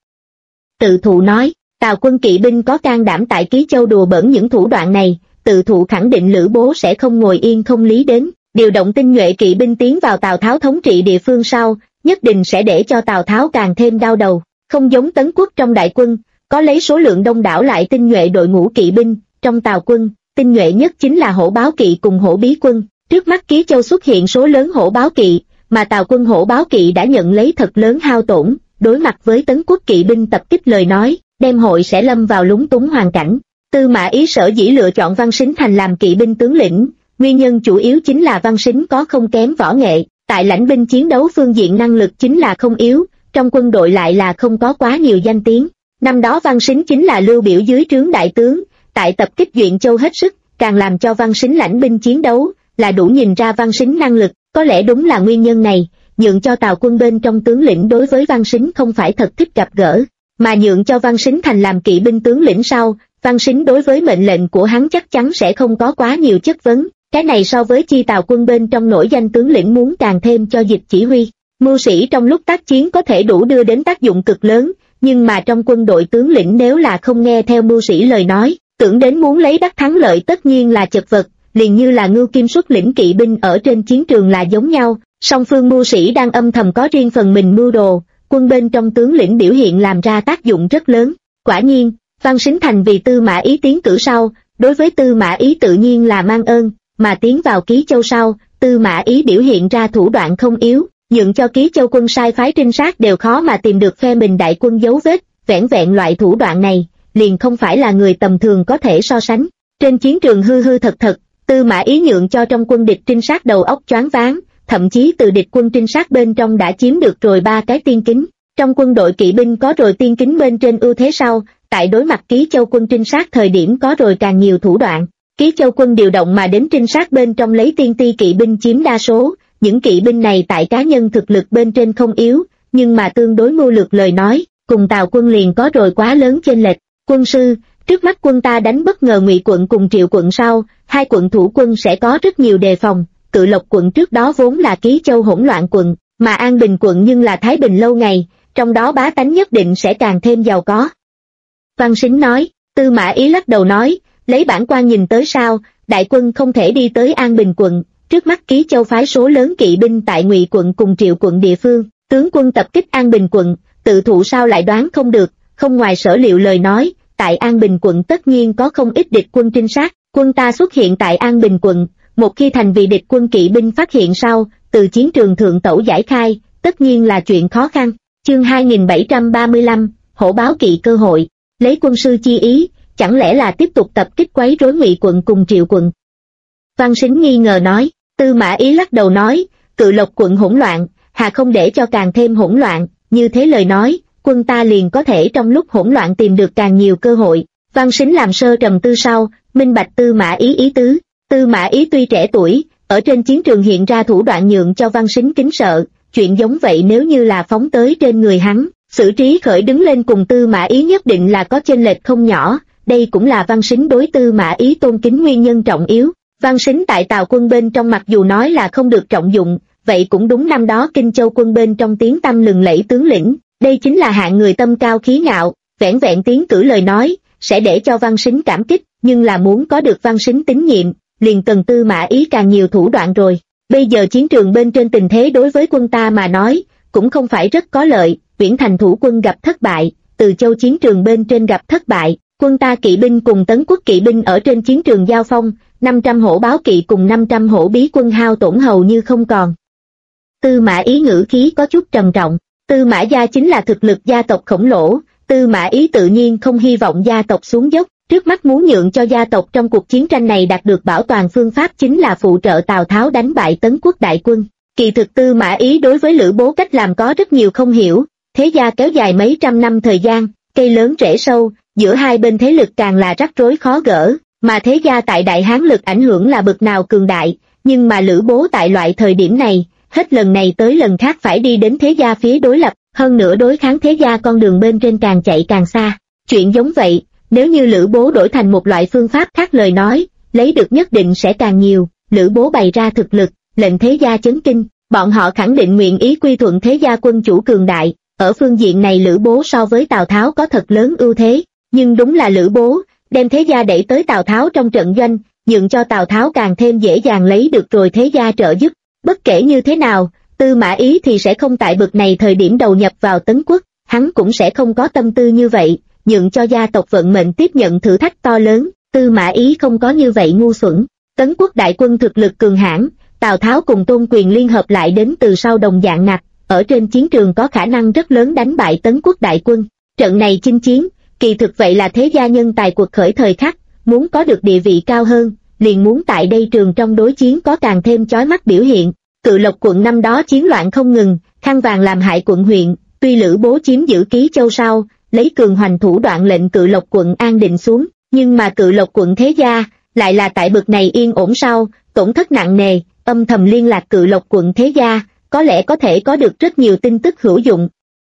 Tự thụ nói, Tào quân kỵ binh có can đảm tại Ký Châu đùa bỡn những thủ đoạn này, tự thụ khẳng định Lữ Bố sẽ không ngồi yên không lý đến, điều động tinh nhuệ kỵ binh tiến vào Tào Tháo thống trị địa phương sau, nhất định sẽ để cho Tào Tháo càng thêm đau đầu, không giống Tấn Quốc trong đại quân, có lấy số lượng đông đảo lại tinh nhuệ đội ngũ kỵ binh, trong Tào quân, tinh nhuệ nhất chính là hổ báo kỵ cùng hổ bí quân, trước mắt Ký Châu xuất hiện số lớn hổ báo kỵ, mà Tào quân hổ báo kỵ đã nhận lấy thật lớn hao tổn, đối mặt với Tấn Quốc kỵ binh tập kích lời nói, đem hội sẽ lâm vào lúng túng hoàn cảnh. Tư Mã Ý sở dĩ lựa chọn Văn Sính Thành làm kỵ binh tướng lĩnh, nguyên nhân chủ yếu chính là Văn Sính có không kém võ nghệ, tại lãnh binh chiến đấu phương diện năng lực chính là không yếu, trong quân đội lại là không có quá nhiều danh tiếng. Năm đó Văn Sính chính là Lưu Biểu dưới trướng đại tướng, tại tập kích Duyện Châu hết sức, càng làm cho Văn Sính lãnh binh chiến đấu, là đủ nhìn ra Văn Sính năng lực, có lẽ đúng là nguyên nhân này, nhượng cho Tào quân bên trong tướng lĩnh đối với Văn Sính không phải thật thích gặp gỡ, mà nhượng cho Văn Sính thành làm kỵ binh tướng lĩnh sau, Văn Sính đối với mệnh lệnh của hắn chắc chắn sẽ không có quá nhiều chất vấn, cái này so với chi Tào quân bên trong nổi danh tướng lĩnh muốn càng thêm cho dịch chỉ huy. Mưu sĩ trong lúc tác chiến có thể đủ đưa đến tác dụng cực lớn, nhưng mà trong quân đội tướng lĩnh nếu là không nghe theo mưu sĩ lời nói, tưởng đến muốn lấy đắc thắng lợi tất nhiên là chật vật, liền như là Ngưu Kim xuất lĩnh kỵ binh ở trên chiến trường là giống nhau, song phương mưu sĩ đang âm thầm có riêng phần mình mưu đồ, quân bên trong tướng lĩnh biểu hiện làm ra tác dụng rất lớn. Quả nhiên, Văn Sính Thành vì Tư Mã Ý tiến cử sau, đối với Tư Mã Ý tự nhiên là mang ơn, mà tiến vào Ký Châu sau, Tư Mã Ý biểu hiện ra thủ đoạn không yếu, nhượng cho Ký Châu quân sai phái trinh sát đều khó mà tìm được phe mình đại quân dấu vết, vẻn vẹn loại thủ đoạn này, liền không phải là người tầm thường có thể so sánh. Trên chiến trường hư hư thật thật, Tư Mã Ý nhượng cho trong quân địch trinh sát đầu óc choáng váng, thậm chí từ địch quân trinh sát bên trong đã chiếm được rồi 3 cái tiên kính. Trong quân đội kỵ binh có rồi tiên kính bên trên ưu thế sau, tại đối mặt Ký Châu quân trinh sát thời điểm có rồi càng nhiều thủ đoạn. Ký Châu quân điều động mà đến trinh sát bên trong lấy tiên ti kỵ binh chiếm đa số, những kỵ binh này tại cá nhân thực lực bên trên không yếu, nhưng mà tương đối mưu lược lời nói, cùng Tào quân liền có rồi quá lớn chênh lệch. Quân sư, trước mắt quân ta đánh bất ngờ Ngụy quận cùng Triệu quận sau, hai quận thủ quân sẽ có rất nhiều đề phòng. Cự Lộc quận trước đó vốn là Ký Châu hỗn loạn quận, mà An Bình quận nhưng là Thái Bình lâu ngày, trong đó bá tánh nhất định sẽ càng thêm giàu có. Văn Sính nói, Tư Mã Ý lắc đầu nói, lấy bản quan nhìn tới sao, đại quân không thể đi tới An Bình quận, trước mắt Ký Châu phái số lớn kỵ binh tại Ngụy quận cùng Triệu quận địa phương, tướng quân tập kích An Bình quận, tự thụ sao lại đoán không được, không ngoài sở liệu lời nói, tại An Bình quận tất nhiên có không ít địch quân trinh sát, quân ta xuất hiện tại An Bình quận, một khi thành vì địch quân kỵ binh phát hiện sau, từ chiến trường thượng tẩu giải khai, tất nhiên là chuyện khó khăn. Chương 2735, hổ báo kỵ cơ hội, lấy quân sư chi ý, chẳng lẽ là tiếp tục tập kích quấy rối Ngụy quận cùng Triệu quận? Văn Sính nghi ngờ nói, Tư Mã Ý lắc đầu nói, Cự Lộc quận hỗn loạn, hà không để cho càng thêm hỗn loạn, như thế lời nói, quân ta liền có thể trong lúc hỗn loạn tìm được càng nhiều cơ hội. Văn Sính làm sơ trầm tư sau, minh bạch Tư Mã Ý ý tứ. Tư Mã Ý tuy trẻ tuổi, ở trên chiến trường hiện ra thủ đoạn nhượng cho Văn Sính kính sợ, chuyện giống vậy nếu như là phóng tới trên người hắn, Sử Trí Khởi đứng lên cùng Tư Mã Ý nhất định là có chênh lệch không nhỏ, đây cũng là Văn Sính đối Tư Mã Ý tôn kính nguyên nhân trọng yếu. Văn Sính tại Tào quân bên trong mặc dù nói là không được trọng dụng, vậy cũng đúng năm đó Kinh Châu quân bên trong tiếng tăm lừng lẫy tướng lĩnh, đây chính là hạng người tâm cao khí ngạo, vẻn vẹn tiến cử lời nói, sẽ để cho Văn Sính cảm kích, nhưng là muốn có được Văn Sính tín nhiệm, liền cần Tư Mã Ý càng nhiều thủ đoạn rồi. Bây giờ chiến trường bên trên tình thế đối với quân ta mà nói, cũng không phải rất có lợi, Viễn Thành thủ quân gặp thất bại, Từ Châu chiến trường bên trên gặp thất bại, quân ta kỵ binh cùng Tấn Quốc kỵ binh ở trên chiến trường giao phong, 500 hổ báo kỵ cùng 500 hổ bí quân hao tổn hầu như không còn. Tư Mã Ý ngữ khí có chút trầm trọng, Tư Mã gia chính là thực lực gia tộc khổng lồ, Tư Mã Ý tự nhiên không hy vọng gia tộc xuống dốc, trước mắt muốn nhượng cho gia tộc trong cuộc chiến tranh này đạt được bảo toàn phương pháp chính là phụ trợ Tào Tháo đánh bại Tấn Quốc đại quân. Kỳ thực Tư Mã Ý đối với Lữ Bố cách làm có rất nhiều không hiểu, thế gia kéo dài mấy trăm năm thời gian, cây lớn rễ sâu, giữa hai bên thế lực càng là rắc rối khó gỡ, mà thế gia tại Đại Hán lực ảnh hưởng là bậc nào cường đại, nhưng mà Lữ Bố tại loại thời điểm này, hết lần này tới lần khác phải đi đến thế gia phía đối lập, hơn nữa đối kháng thế gia con đường bên trên càng chạy càng xa. Chuyện giống vậy, nếu như Lữ Bố đổi thành một loại phương pháp khác lời nói, lấy được nhất định sẽ càng nhiều. Lữ Bố bày ra thực lực, lệnh thế gia chấn kinh, bọn họ khẳng định nguyện ý quy thuận thế gia quân chủ cường đại. Ở phương diện này Lữ Bố so với Tào Tháo có thật lớn ưu thế, nhưng đúng là Lữ Bố đem thế gia đẩy tới Tào Tháo trong trận doanh, nhượng cho Tào Tháo càng thêm dễ dàng lấy được rồi thế gia trợ giúp. Bất kể như thế nào, Tư Mã Ý thì sẽ không tại bực này thời điểm đầu nhập vào Tấn Quốc, hắn cũng sẽ không có tâm tư như vậy, nhượng cho gia tộc vận mệnh tiếp nhận thử thách to lớn. Tư Mã Ý không có như vậy ngu xuẩn. Tấn Quốc đại quân thực lực cường hãn, Tào Tháo cùng Tôn Quyền liên hợp lại đến từ sau đồng dạng nặc, ở trên chiến trường có khả năng rất lớn đánh bại Tấn Quốc đại quân. Trận này chinh chiến, kỳ thực vậy là thế gia nhân tài cuộc khởi thời khắc, muốn có được địa vị cao hơn, liền muốn tại đây trường trong đối chiến có càng thêm chói mắt biểu hiện. Cự Lộc quận năm đó chiến loạn không ngừng, khăn vàng làm hại quận huyện, tuy Lữ Bố chiếm giữ Ký Châu sau, lấy cường hoành thủ đoạn lệnh Cự Lộc quận an định xuống, nhưng mà Cự Lộc quận thế gia lại là tại bực này yên ổn sau, tổn thất nặng nề. Âm thầm liên lạc Cự Lộc quận thế gia, có lẽ có thể có được rất nhiều tin tức hữu dụng.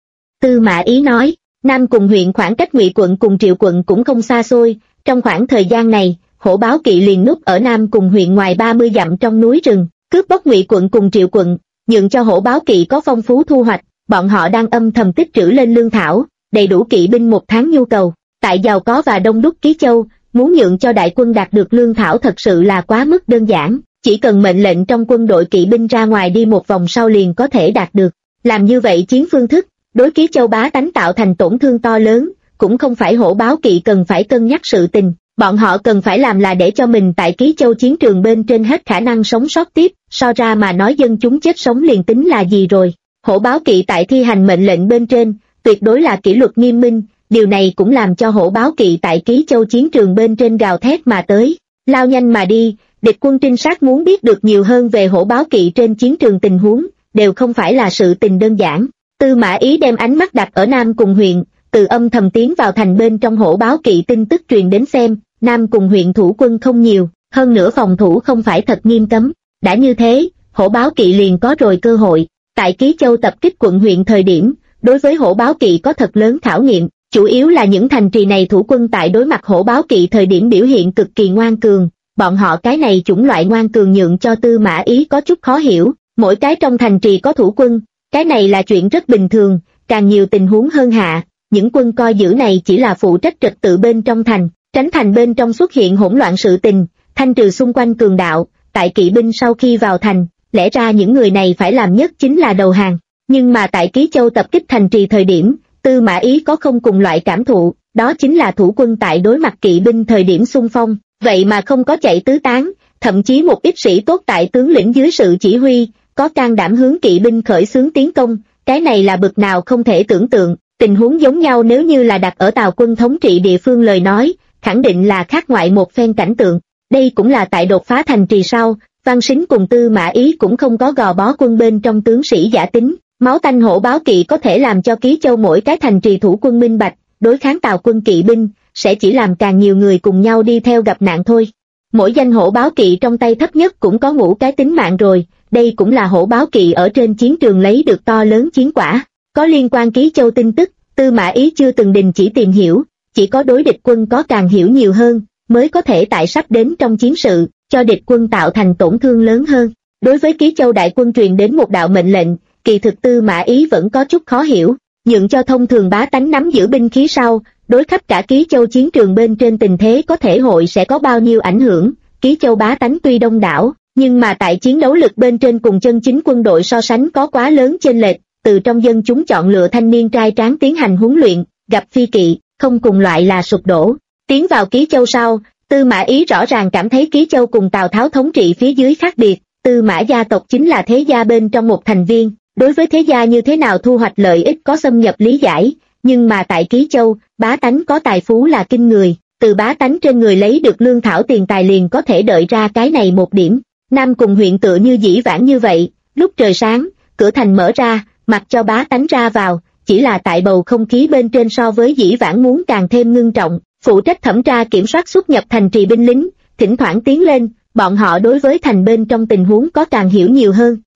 Tư Mã Ý nói, Nam cùng huyện khoảng cách Ngụy quận cùng Triệu quận cũng không xa xôi, trong khoảng thời gian này, Hổ Báo Kỵ liền núp ở Nam cùng huyện ngoài 30 dặm trong núi rừng, cướp bóc Ngụy quận cùng Triệu quận, nhượng cho Hổ Báo Kỵ có phong phú thu hoạch, bọn họ đang âm thầm tích trữ lên lương thảo, đầy đủ kỵ binh một tháng nhu cầu. Tại giàu có và đông đúc Ký Châu, muốn nhượng cho đại quân đạt được lương thảo thật sự là quá mức đơn giản. Chỉ cần mệnh lệnh trong quân đội kỵ binh ra ngoài đi một vòng sau liền có thể đạt được. Làm như vậy chiến phương thức, đối Ký Châu bá tánh tạo thành tổn thương to lớn, cũng không phải Hổ Báo Kỵ cần phải cân nhắc sự tình. Bọn họ cần phải làm là để cho mình tại Ký Châu chiến trường bên trên hết khả năng sống sót tiếp, so ra mà nói dân chúng chết sống liền tính là gì rồi. Hổ Báo Kỵ tại thi hành mệnh lệnh bên trên, tuyệt đối là kỷ luật nghiêm minh, điều này cũng làm cho Hổ Báo Kỵ tại Ký Châu chiến trường bên trên gào thét mà tới, lao nhanh mà đi. Địch quân trinh sát muốn biết được nhiều hơn về Hổ Báo Kỵ trên chiến trường tình huống, đều không phải là sự tình đơn giản. Tư Mã Ý đem ánh mắt đặt ở Nam cùng huyện, từ âm thầm tiến vào thành bên trong Hổ Báo Kỵ tin tức truyền đến xem, Nam cùng huyện thủ quân không nhiều, hơn nữa phòng thủ không phải thật nghiêm cấm. Đã như thế, Hổ Báo Kỵ liền có rồi cơ hội. Tại Ký Châu tập kích quận huyện thời điểm, đối với Hổ Báo Kỵ có thật lớn khảo nghiệm, chủ yếu là những thành trì này thủ quân tại đối mặt Hổ Báo Kỵ thời điểm biểu hiện cực kỳ ngoan cường. Bọn họ cái này chủng loại ngoan cường nhượng cho Tư Mã Ý có chút khó hiểu, mỗi cái trong thành trì có thủ quân, cái này là chuyện rất bình thường, càng nhiều tình huống hơn hạ, những quân coi giữ này chỉ là phụ trách trật tự bên trong thành, tránh thành bên trong xuất hiện hỗn loạn sự tình, thanh trừ xung quanh cường đạo. Tại kỵ binh sau khi vào thành, lẽ ra những người này phải làm nhất chính là đầu hàng, nhưng mà tại Ký Châu tập kích thành trì thời điểm, Tư Mã Ý có không cùng loại cảm thụ, đó chính là thủ quân tại đối mặt kỵ binh thời điểm xung phong. Vậy mà không có chạy tứ tán, thậm chí một ít sĩ tốt tại tướng lĩnh dưới sự chỉ huy, có can đảm hướng kỵ binh khởi xướng tiến công, cái này là bực nào không thể tưởng tượng. Tình huống giống nhau nếu như là đặt ở Tào quân thống trị địa phương lời nói, khẳng định là khác ngoại một phen cảnh tượng. Đây cũng là tại đột phá thành trì sau, Văn Sính cùng Tư Mã Ý cũng không có gò bó quân bên trong tướng sĩ giả tính. Máu tanh Hổ Báo Kỵ có thể làm cho Ký Châu mỗi cái thành trì thủ quân minh bạch, đối kháng Tào quân kỵ binh, sẽ chỉ làm càng nhiều người cùng nhau đi theo gặp nạn thôi. Mỗi danh Hổ Báo Kỵ trong tay thấp nhất cũng có 5 cái tính mạng rồi, đây cũng là Hổ Báo Kỵ ở trên chiến trường lấy được to lớn chiến quả. Có liên quan Ký Châu tin tức, Tư Mã Ý chưa từng đình chỉ tìm hiểu, chỉ có đối địch quân có càng hiểu nhiều hơn, mới có thể tại sắp đến trong chiến sự, cho địch quân tạo thành tổn thương lớn hơn. Đối với Ký Châu đại quân truyền đến một đạo mệnh lệnh, kỳ thực Tư Mã Ý vẫn có chút khó hiểu, nhượng cho thông thường bá tánh nắm giữ binh khí sau, đối khắp cả Ký Châu chiến trường bên trên tình thế có thể hội sẽ có bao nhiêu ảnh hưởng. Ký Châu bá tánh tuy đông đảo, nhưng mà tại chiến đấu lực bên trên cùng chân chính quân đội so sánh có quá lớn chênh lệch, từ trong dân chúng chọn lựa thanh niên trai tráng tiến hành huấn luyện, gặp phi kỵ, không cùng loại là sụp đổ. Tiến vào Ký Châu sau, Tư Mã Ý rõ ràng cảm thấy Ký Châu cùng Tào Tháo thống trị phía dưới khác biệt, Tư Mã gia tộc chính là thế gia bên trong một thành viên, đối với thế gia như thế nào thu hoạch lợi ích có xâm nhập lý giải, nhưng mà tại Ký Châu, bá tánh có tài phú là kinh người, từ bá tánh trên người lấy được lương thảo tiền tài liền có thể đợi ra cái này một điểm. Nam cùng huyện tựa như dĩ vãng như vậy, lúc trời sáng, cửa thành mở ra, mặc cho bá tánh ra vào, chỉ là tại bầu không khí bên trên so với dĩ vãng muốn càng thêm ngưng trọng, phụ trách thẩm tra kiểm soát xuất nhập thành trì binh lính, thỉnh thoảng tiến lên, bọn họ đối với thành bên trong tình huống có càng hiểu nhiều hơn,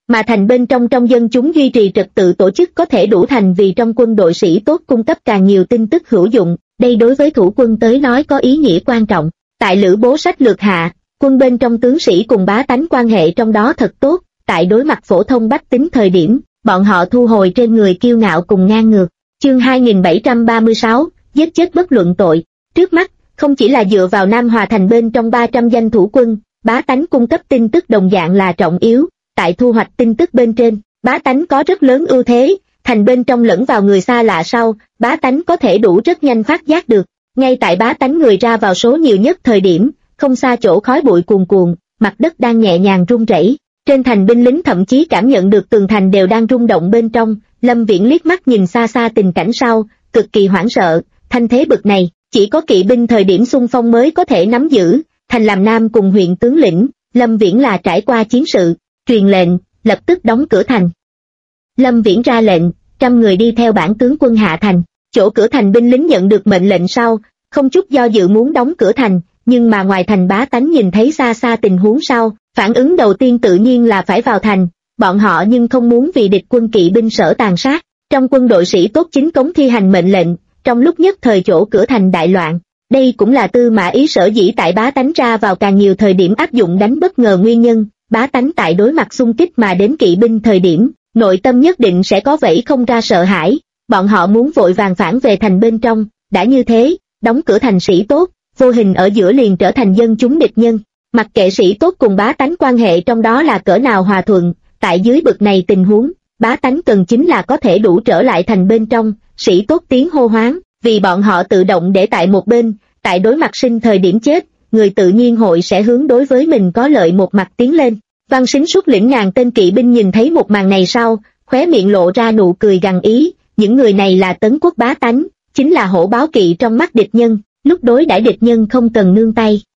mà thành bên trong dân chúng duy trì trật tự tổ chức có thể đủ thành vì trong quân đội sĩ tốt cung cấp càng nhiều tin tức hữu dụng, đây đối với thủ quân tới nói có ý nghĩa quan trọng. Tại Lữ Bố sách lược hạ, quân bên trong tướng sĩ cùng bá tánh quan hệ trong đó thật tốt, tại đối mặt phổ thông bách tính thời điểm, bọn họ thu hồi trên người kiêu ngạo cùng ngang ngược. Chương 2736, giết chết bất luận tội. Trước mắt, không chỉ là dựa vào Nam Hòa thành bên trong 300 danh thủ quân, bá tánh cung cấp tin tức đồng dạng là trọng yếu. Tại thu hoạch tin tức bên trên, bá tánh có rất lớn ưu thế, thành bên trong lẫn vào người xa lạ sau, bá tánh có thể đủ rất nhanh phát giác được. Ngay tại bá tánh người ra vào số nhiều nhất thời điểm, không xa chỗ khói bụi cuồn cuộn, mặt đất đang nhẹ nhàng rung rẩy. Trên thành binh lính thậm chí cảm nhận được tường thành đều đang rung động bên trong. Lâm Viễn liếc mắt nhìn xa xa tình cảnh sau, cực kỳ hoảng sợ, thanh thế bực này, chỉ có kỵ binh thời điểm xung phong mới có thể nắm giữ. Thành làm Nam cùng huyện tướng lĩnh, Lâm Viễn là trải qua chiến sự, truyền lệnh, lập tức đóng cửa thành. Lâm Viễn ra lệnh, 100 người đi theo bản tướng quân hạ thành. Chỗ cửa thành binh lính nhận được mệnh lệnh sau, không chút do dự muốn đóng cửa thành, nhưng mà ngoài thành bá tánh nhìn thấy xa xa tình huống sau, phản ứng đầu tiên tự nhiên là phải vào thành, bọn họ nhưng không muốn vì địch quân kỵ binh sở tàn sát. Trong quân đội sĩ tốt chính cống thi hành mệnh lệnh, trong lúc nhất thời chỗ cửa thành đại loạn. Đây cũng là Tư Mã Ý sở dĩ tại bá tánh ra vào càng nhiều thời điểm áp dụng đánh bất ngờ nguyên nhân. Bá tánh tại đối mặt xung kích mà đến kỵ binh thời điểm, nội tâm nhất định sẽ có vẫy không ra sợ hãi, bọn họ muốn vội vàng phản về thành bên trong, đã như thế, đóng cửa thành sĩ tốt, vô hình ở giữa liền trở thành dân chúng địch nhân. Mặc kệ sĩ tốt cùng bá tánh quan hệ trong đó là cỡ nào hòa thuận, tại dưới bực này tình huống, bá tánh cần chính là có thể đủ trở lại thành bên trong, sĩ tốt tiếng hô hoáng, vì bọn họ tự động để tại một bên, tại đối mặt sinh thời điểm chết, người tự nhiên hội sẽ hướng đối với mình có lợi một mặt tiến lên. Văn Sính xuất lĩnh ngàn tên kỵ binh nhìn thấy một màn này sau, khóe miệng lộ ra nụ cười gằn ý, những người này là Tấn quốc bá tánh, chính là hổ báo kỵ trong mắt địch nhân, lúc đối đãi địch nhân không cần nương tay,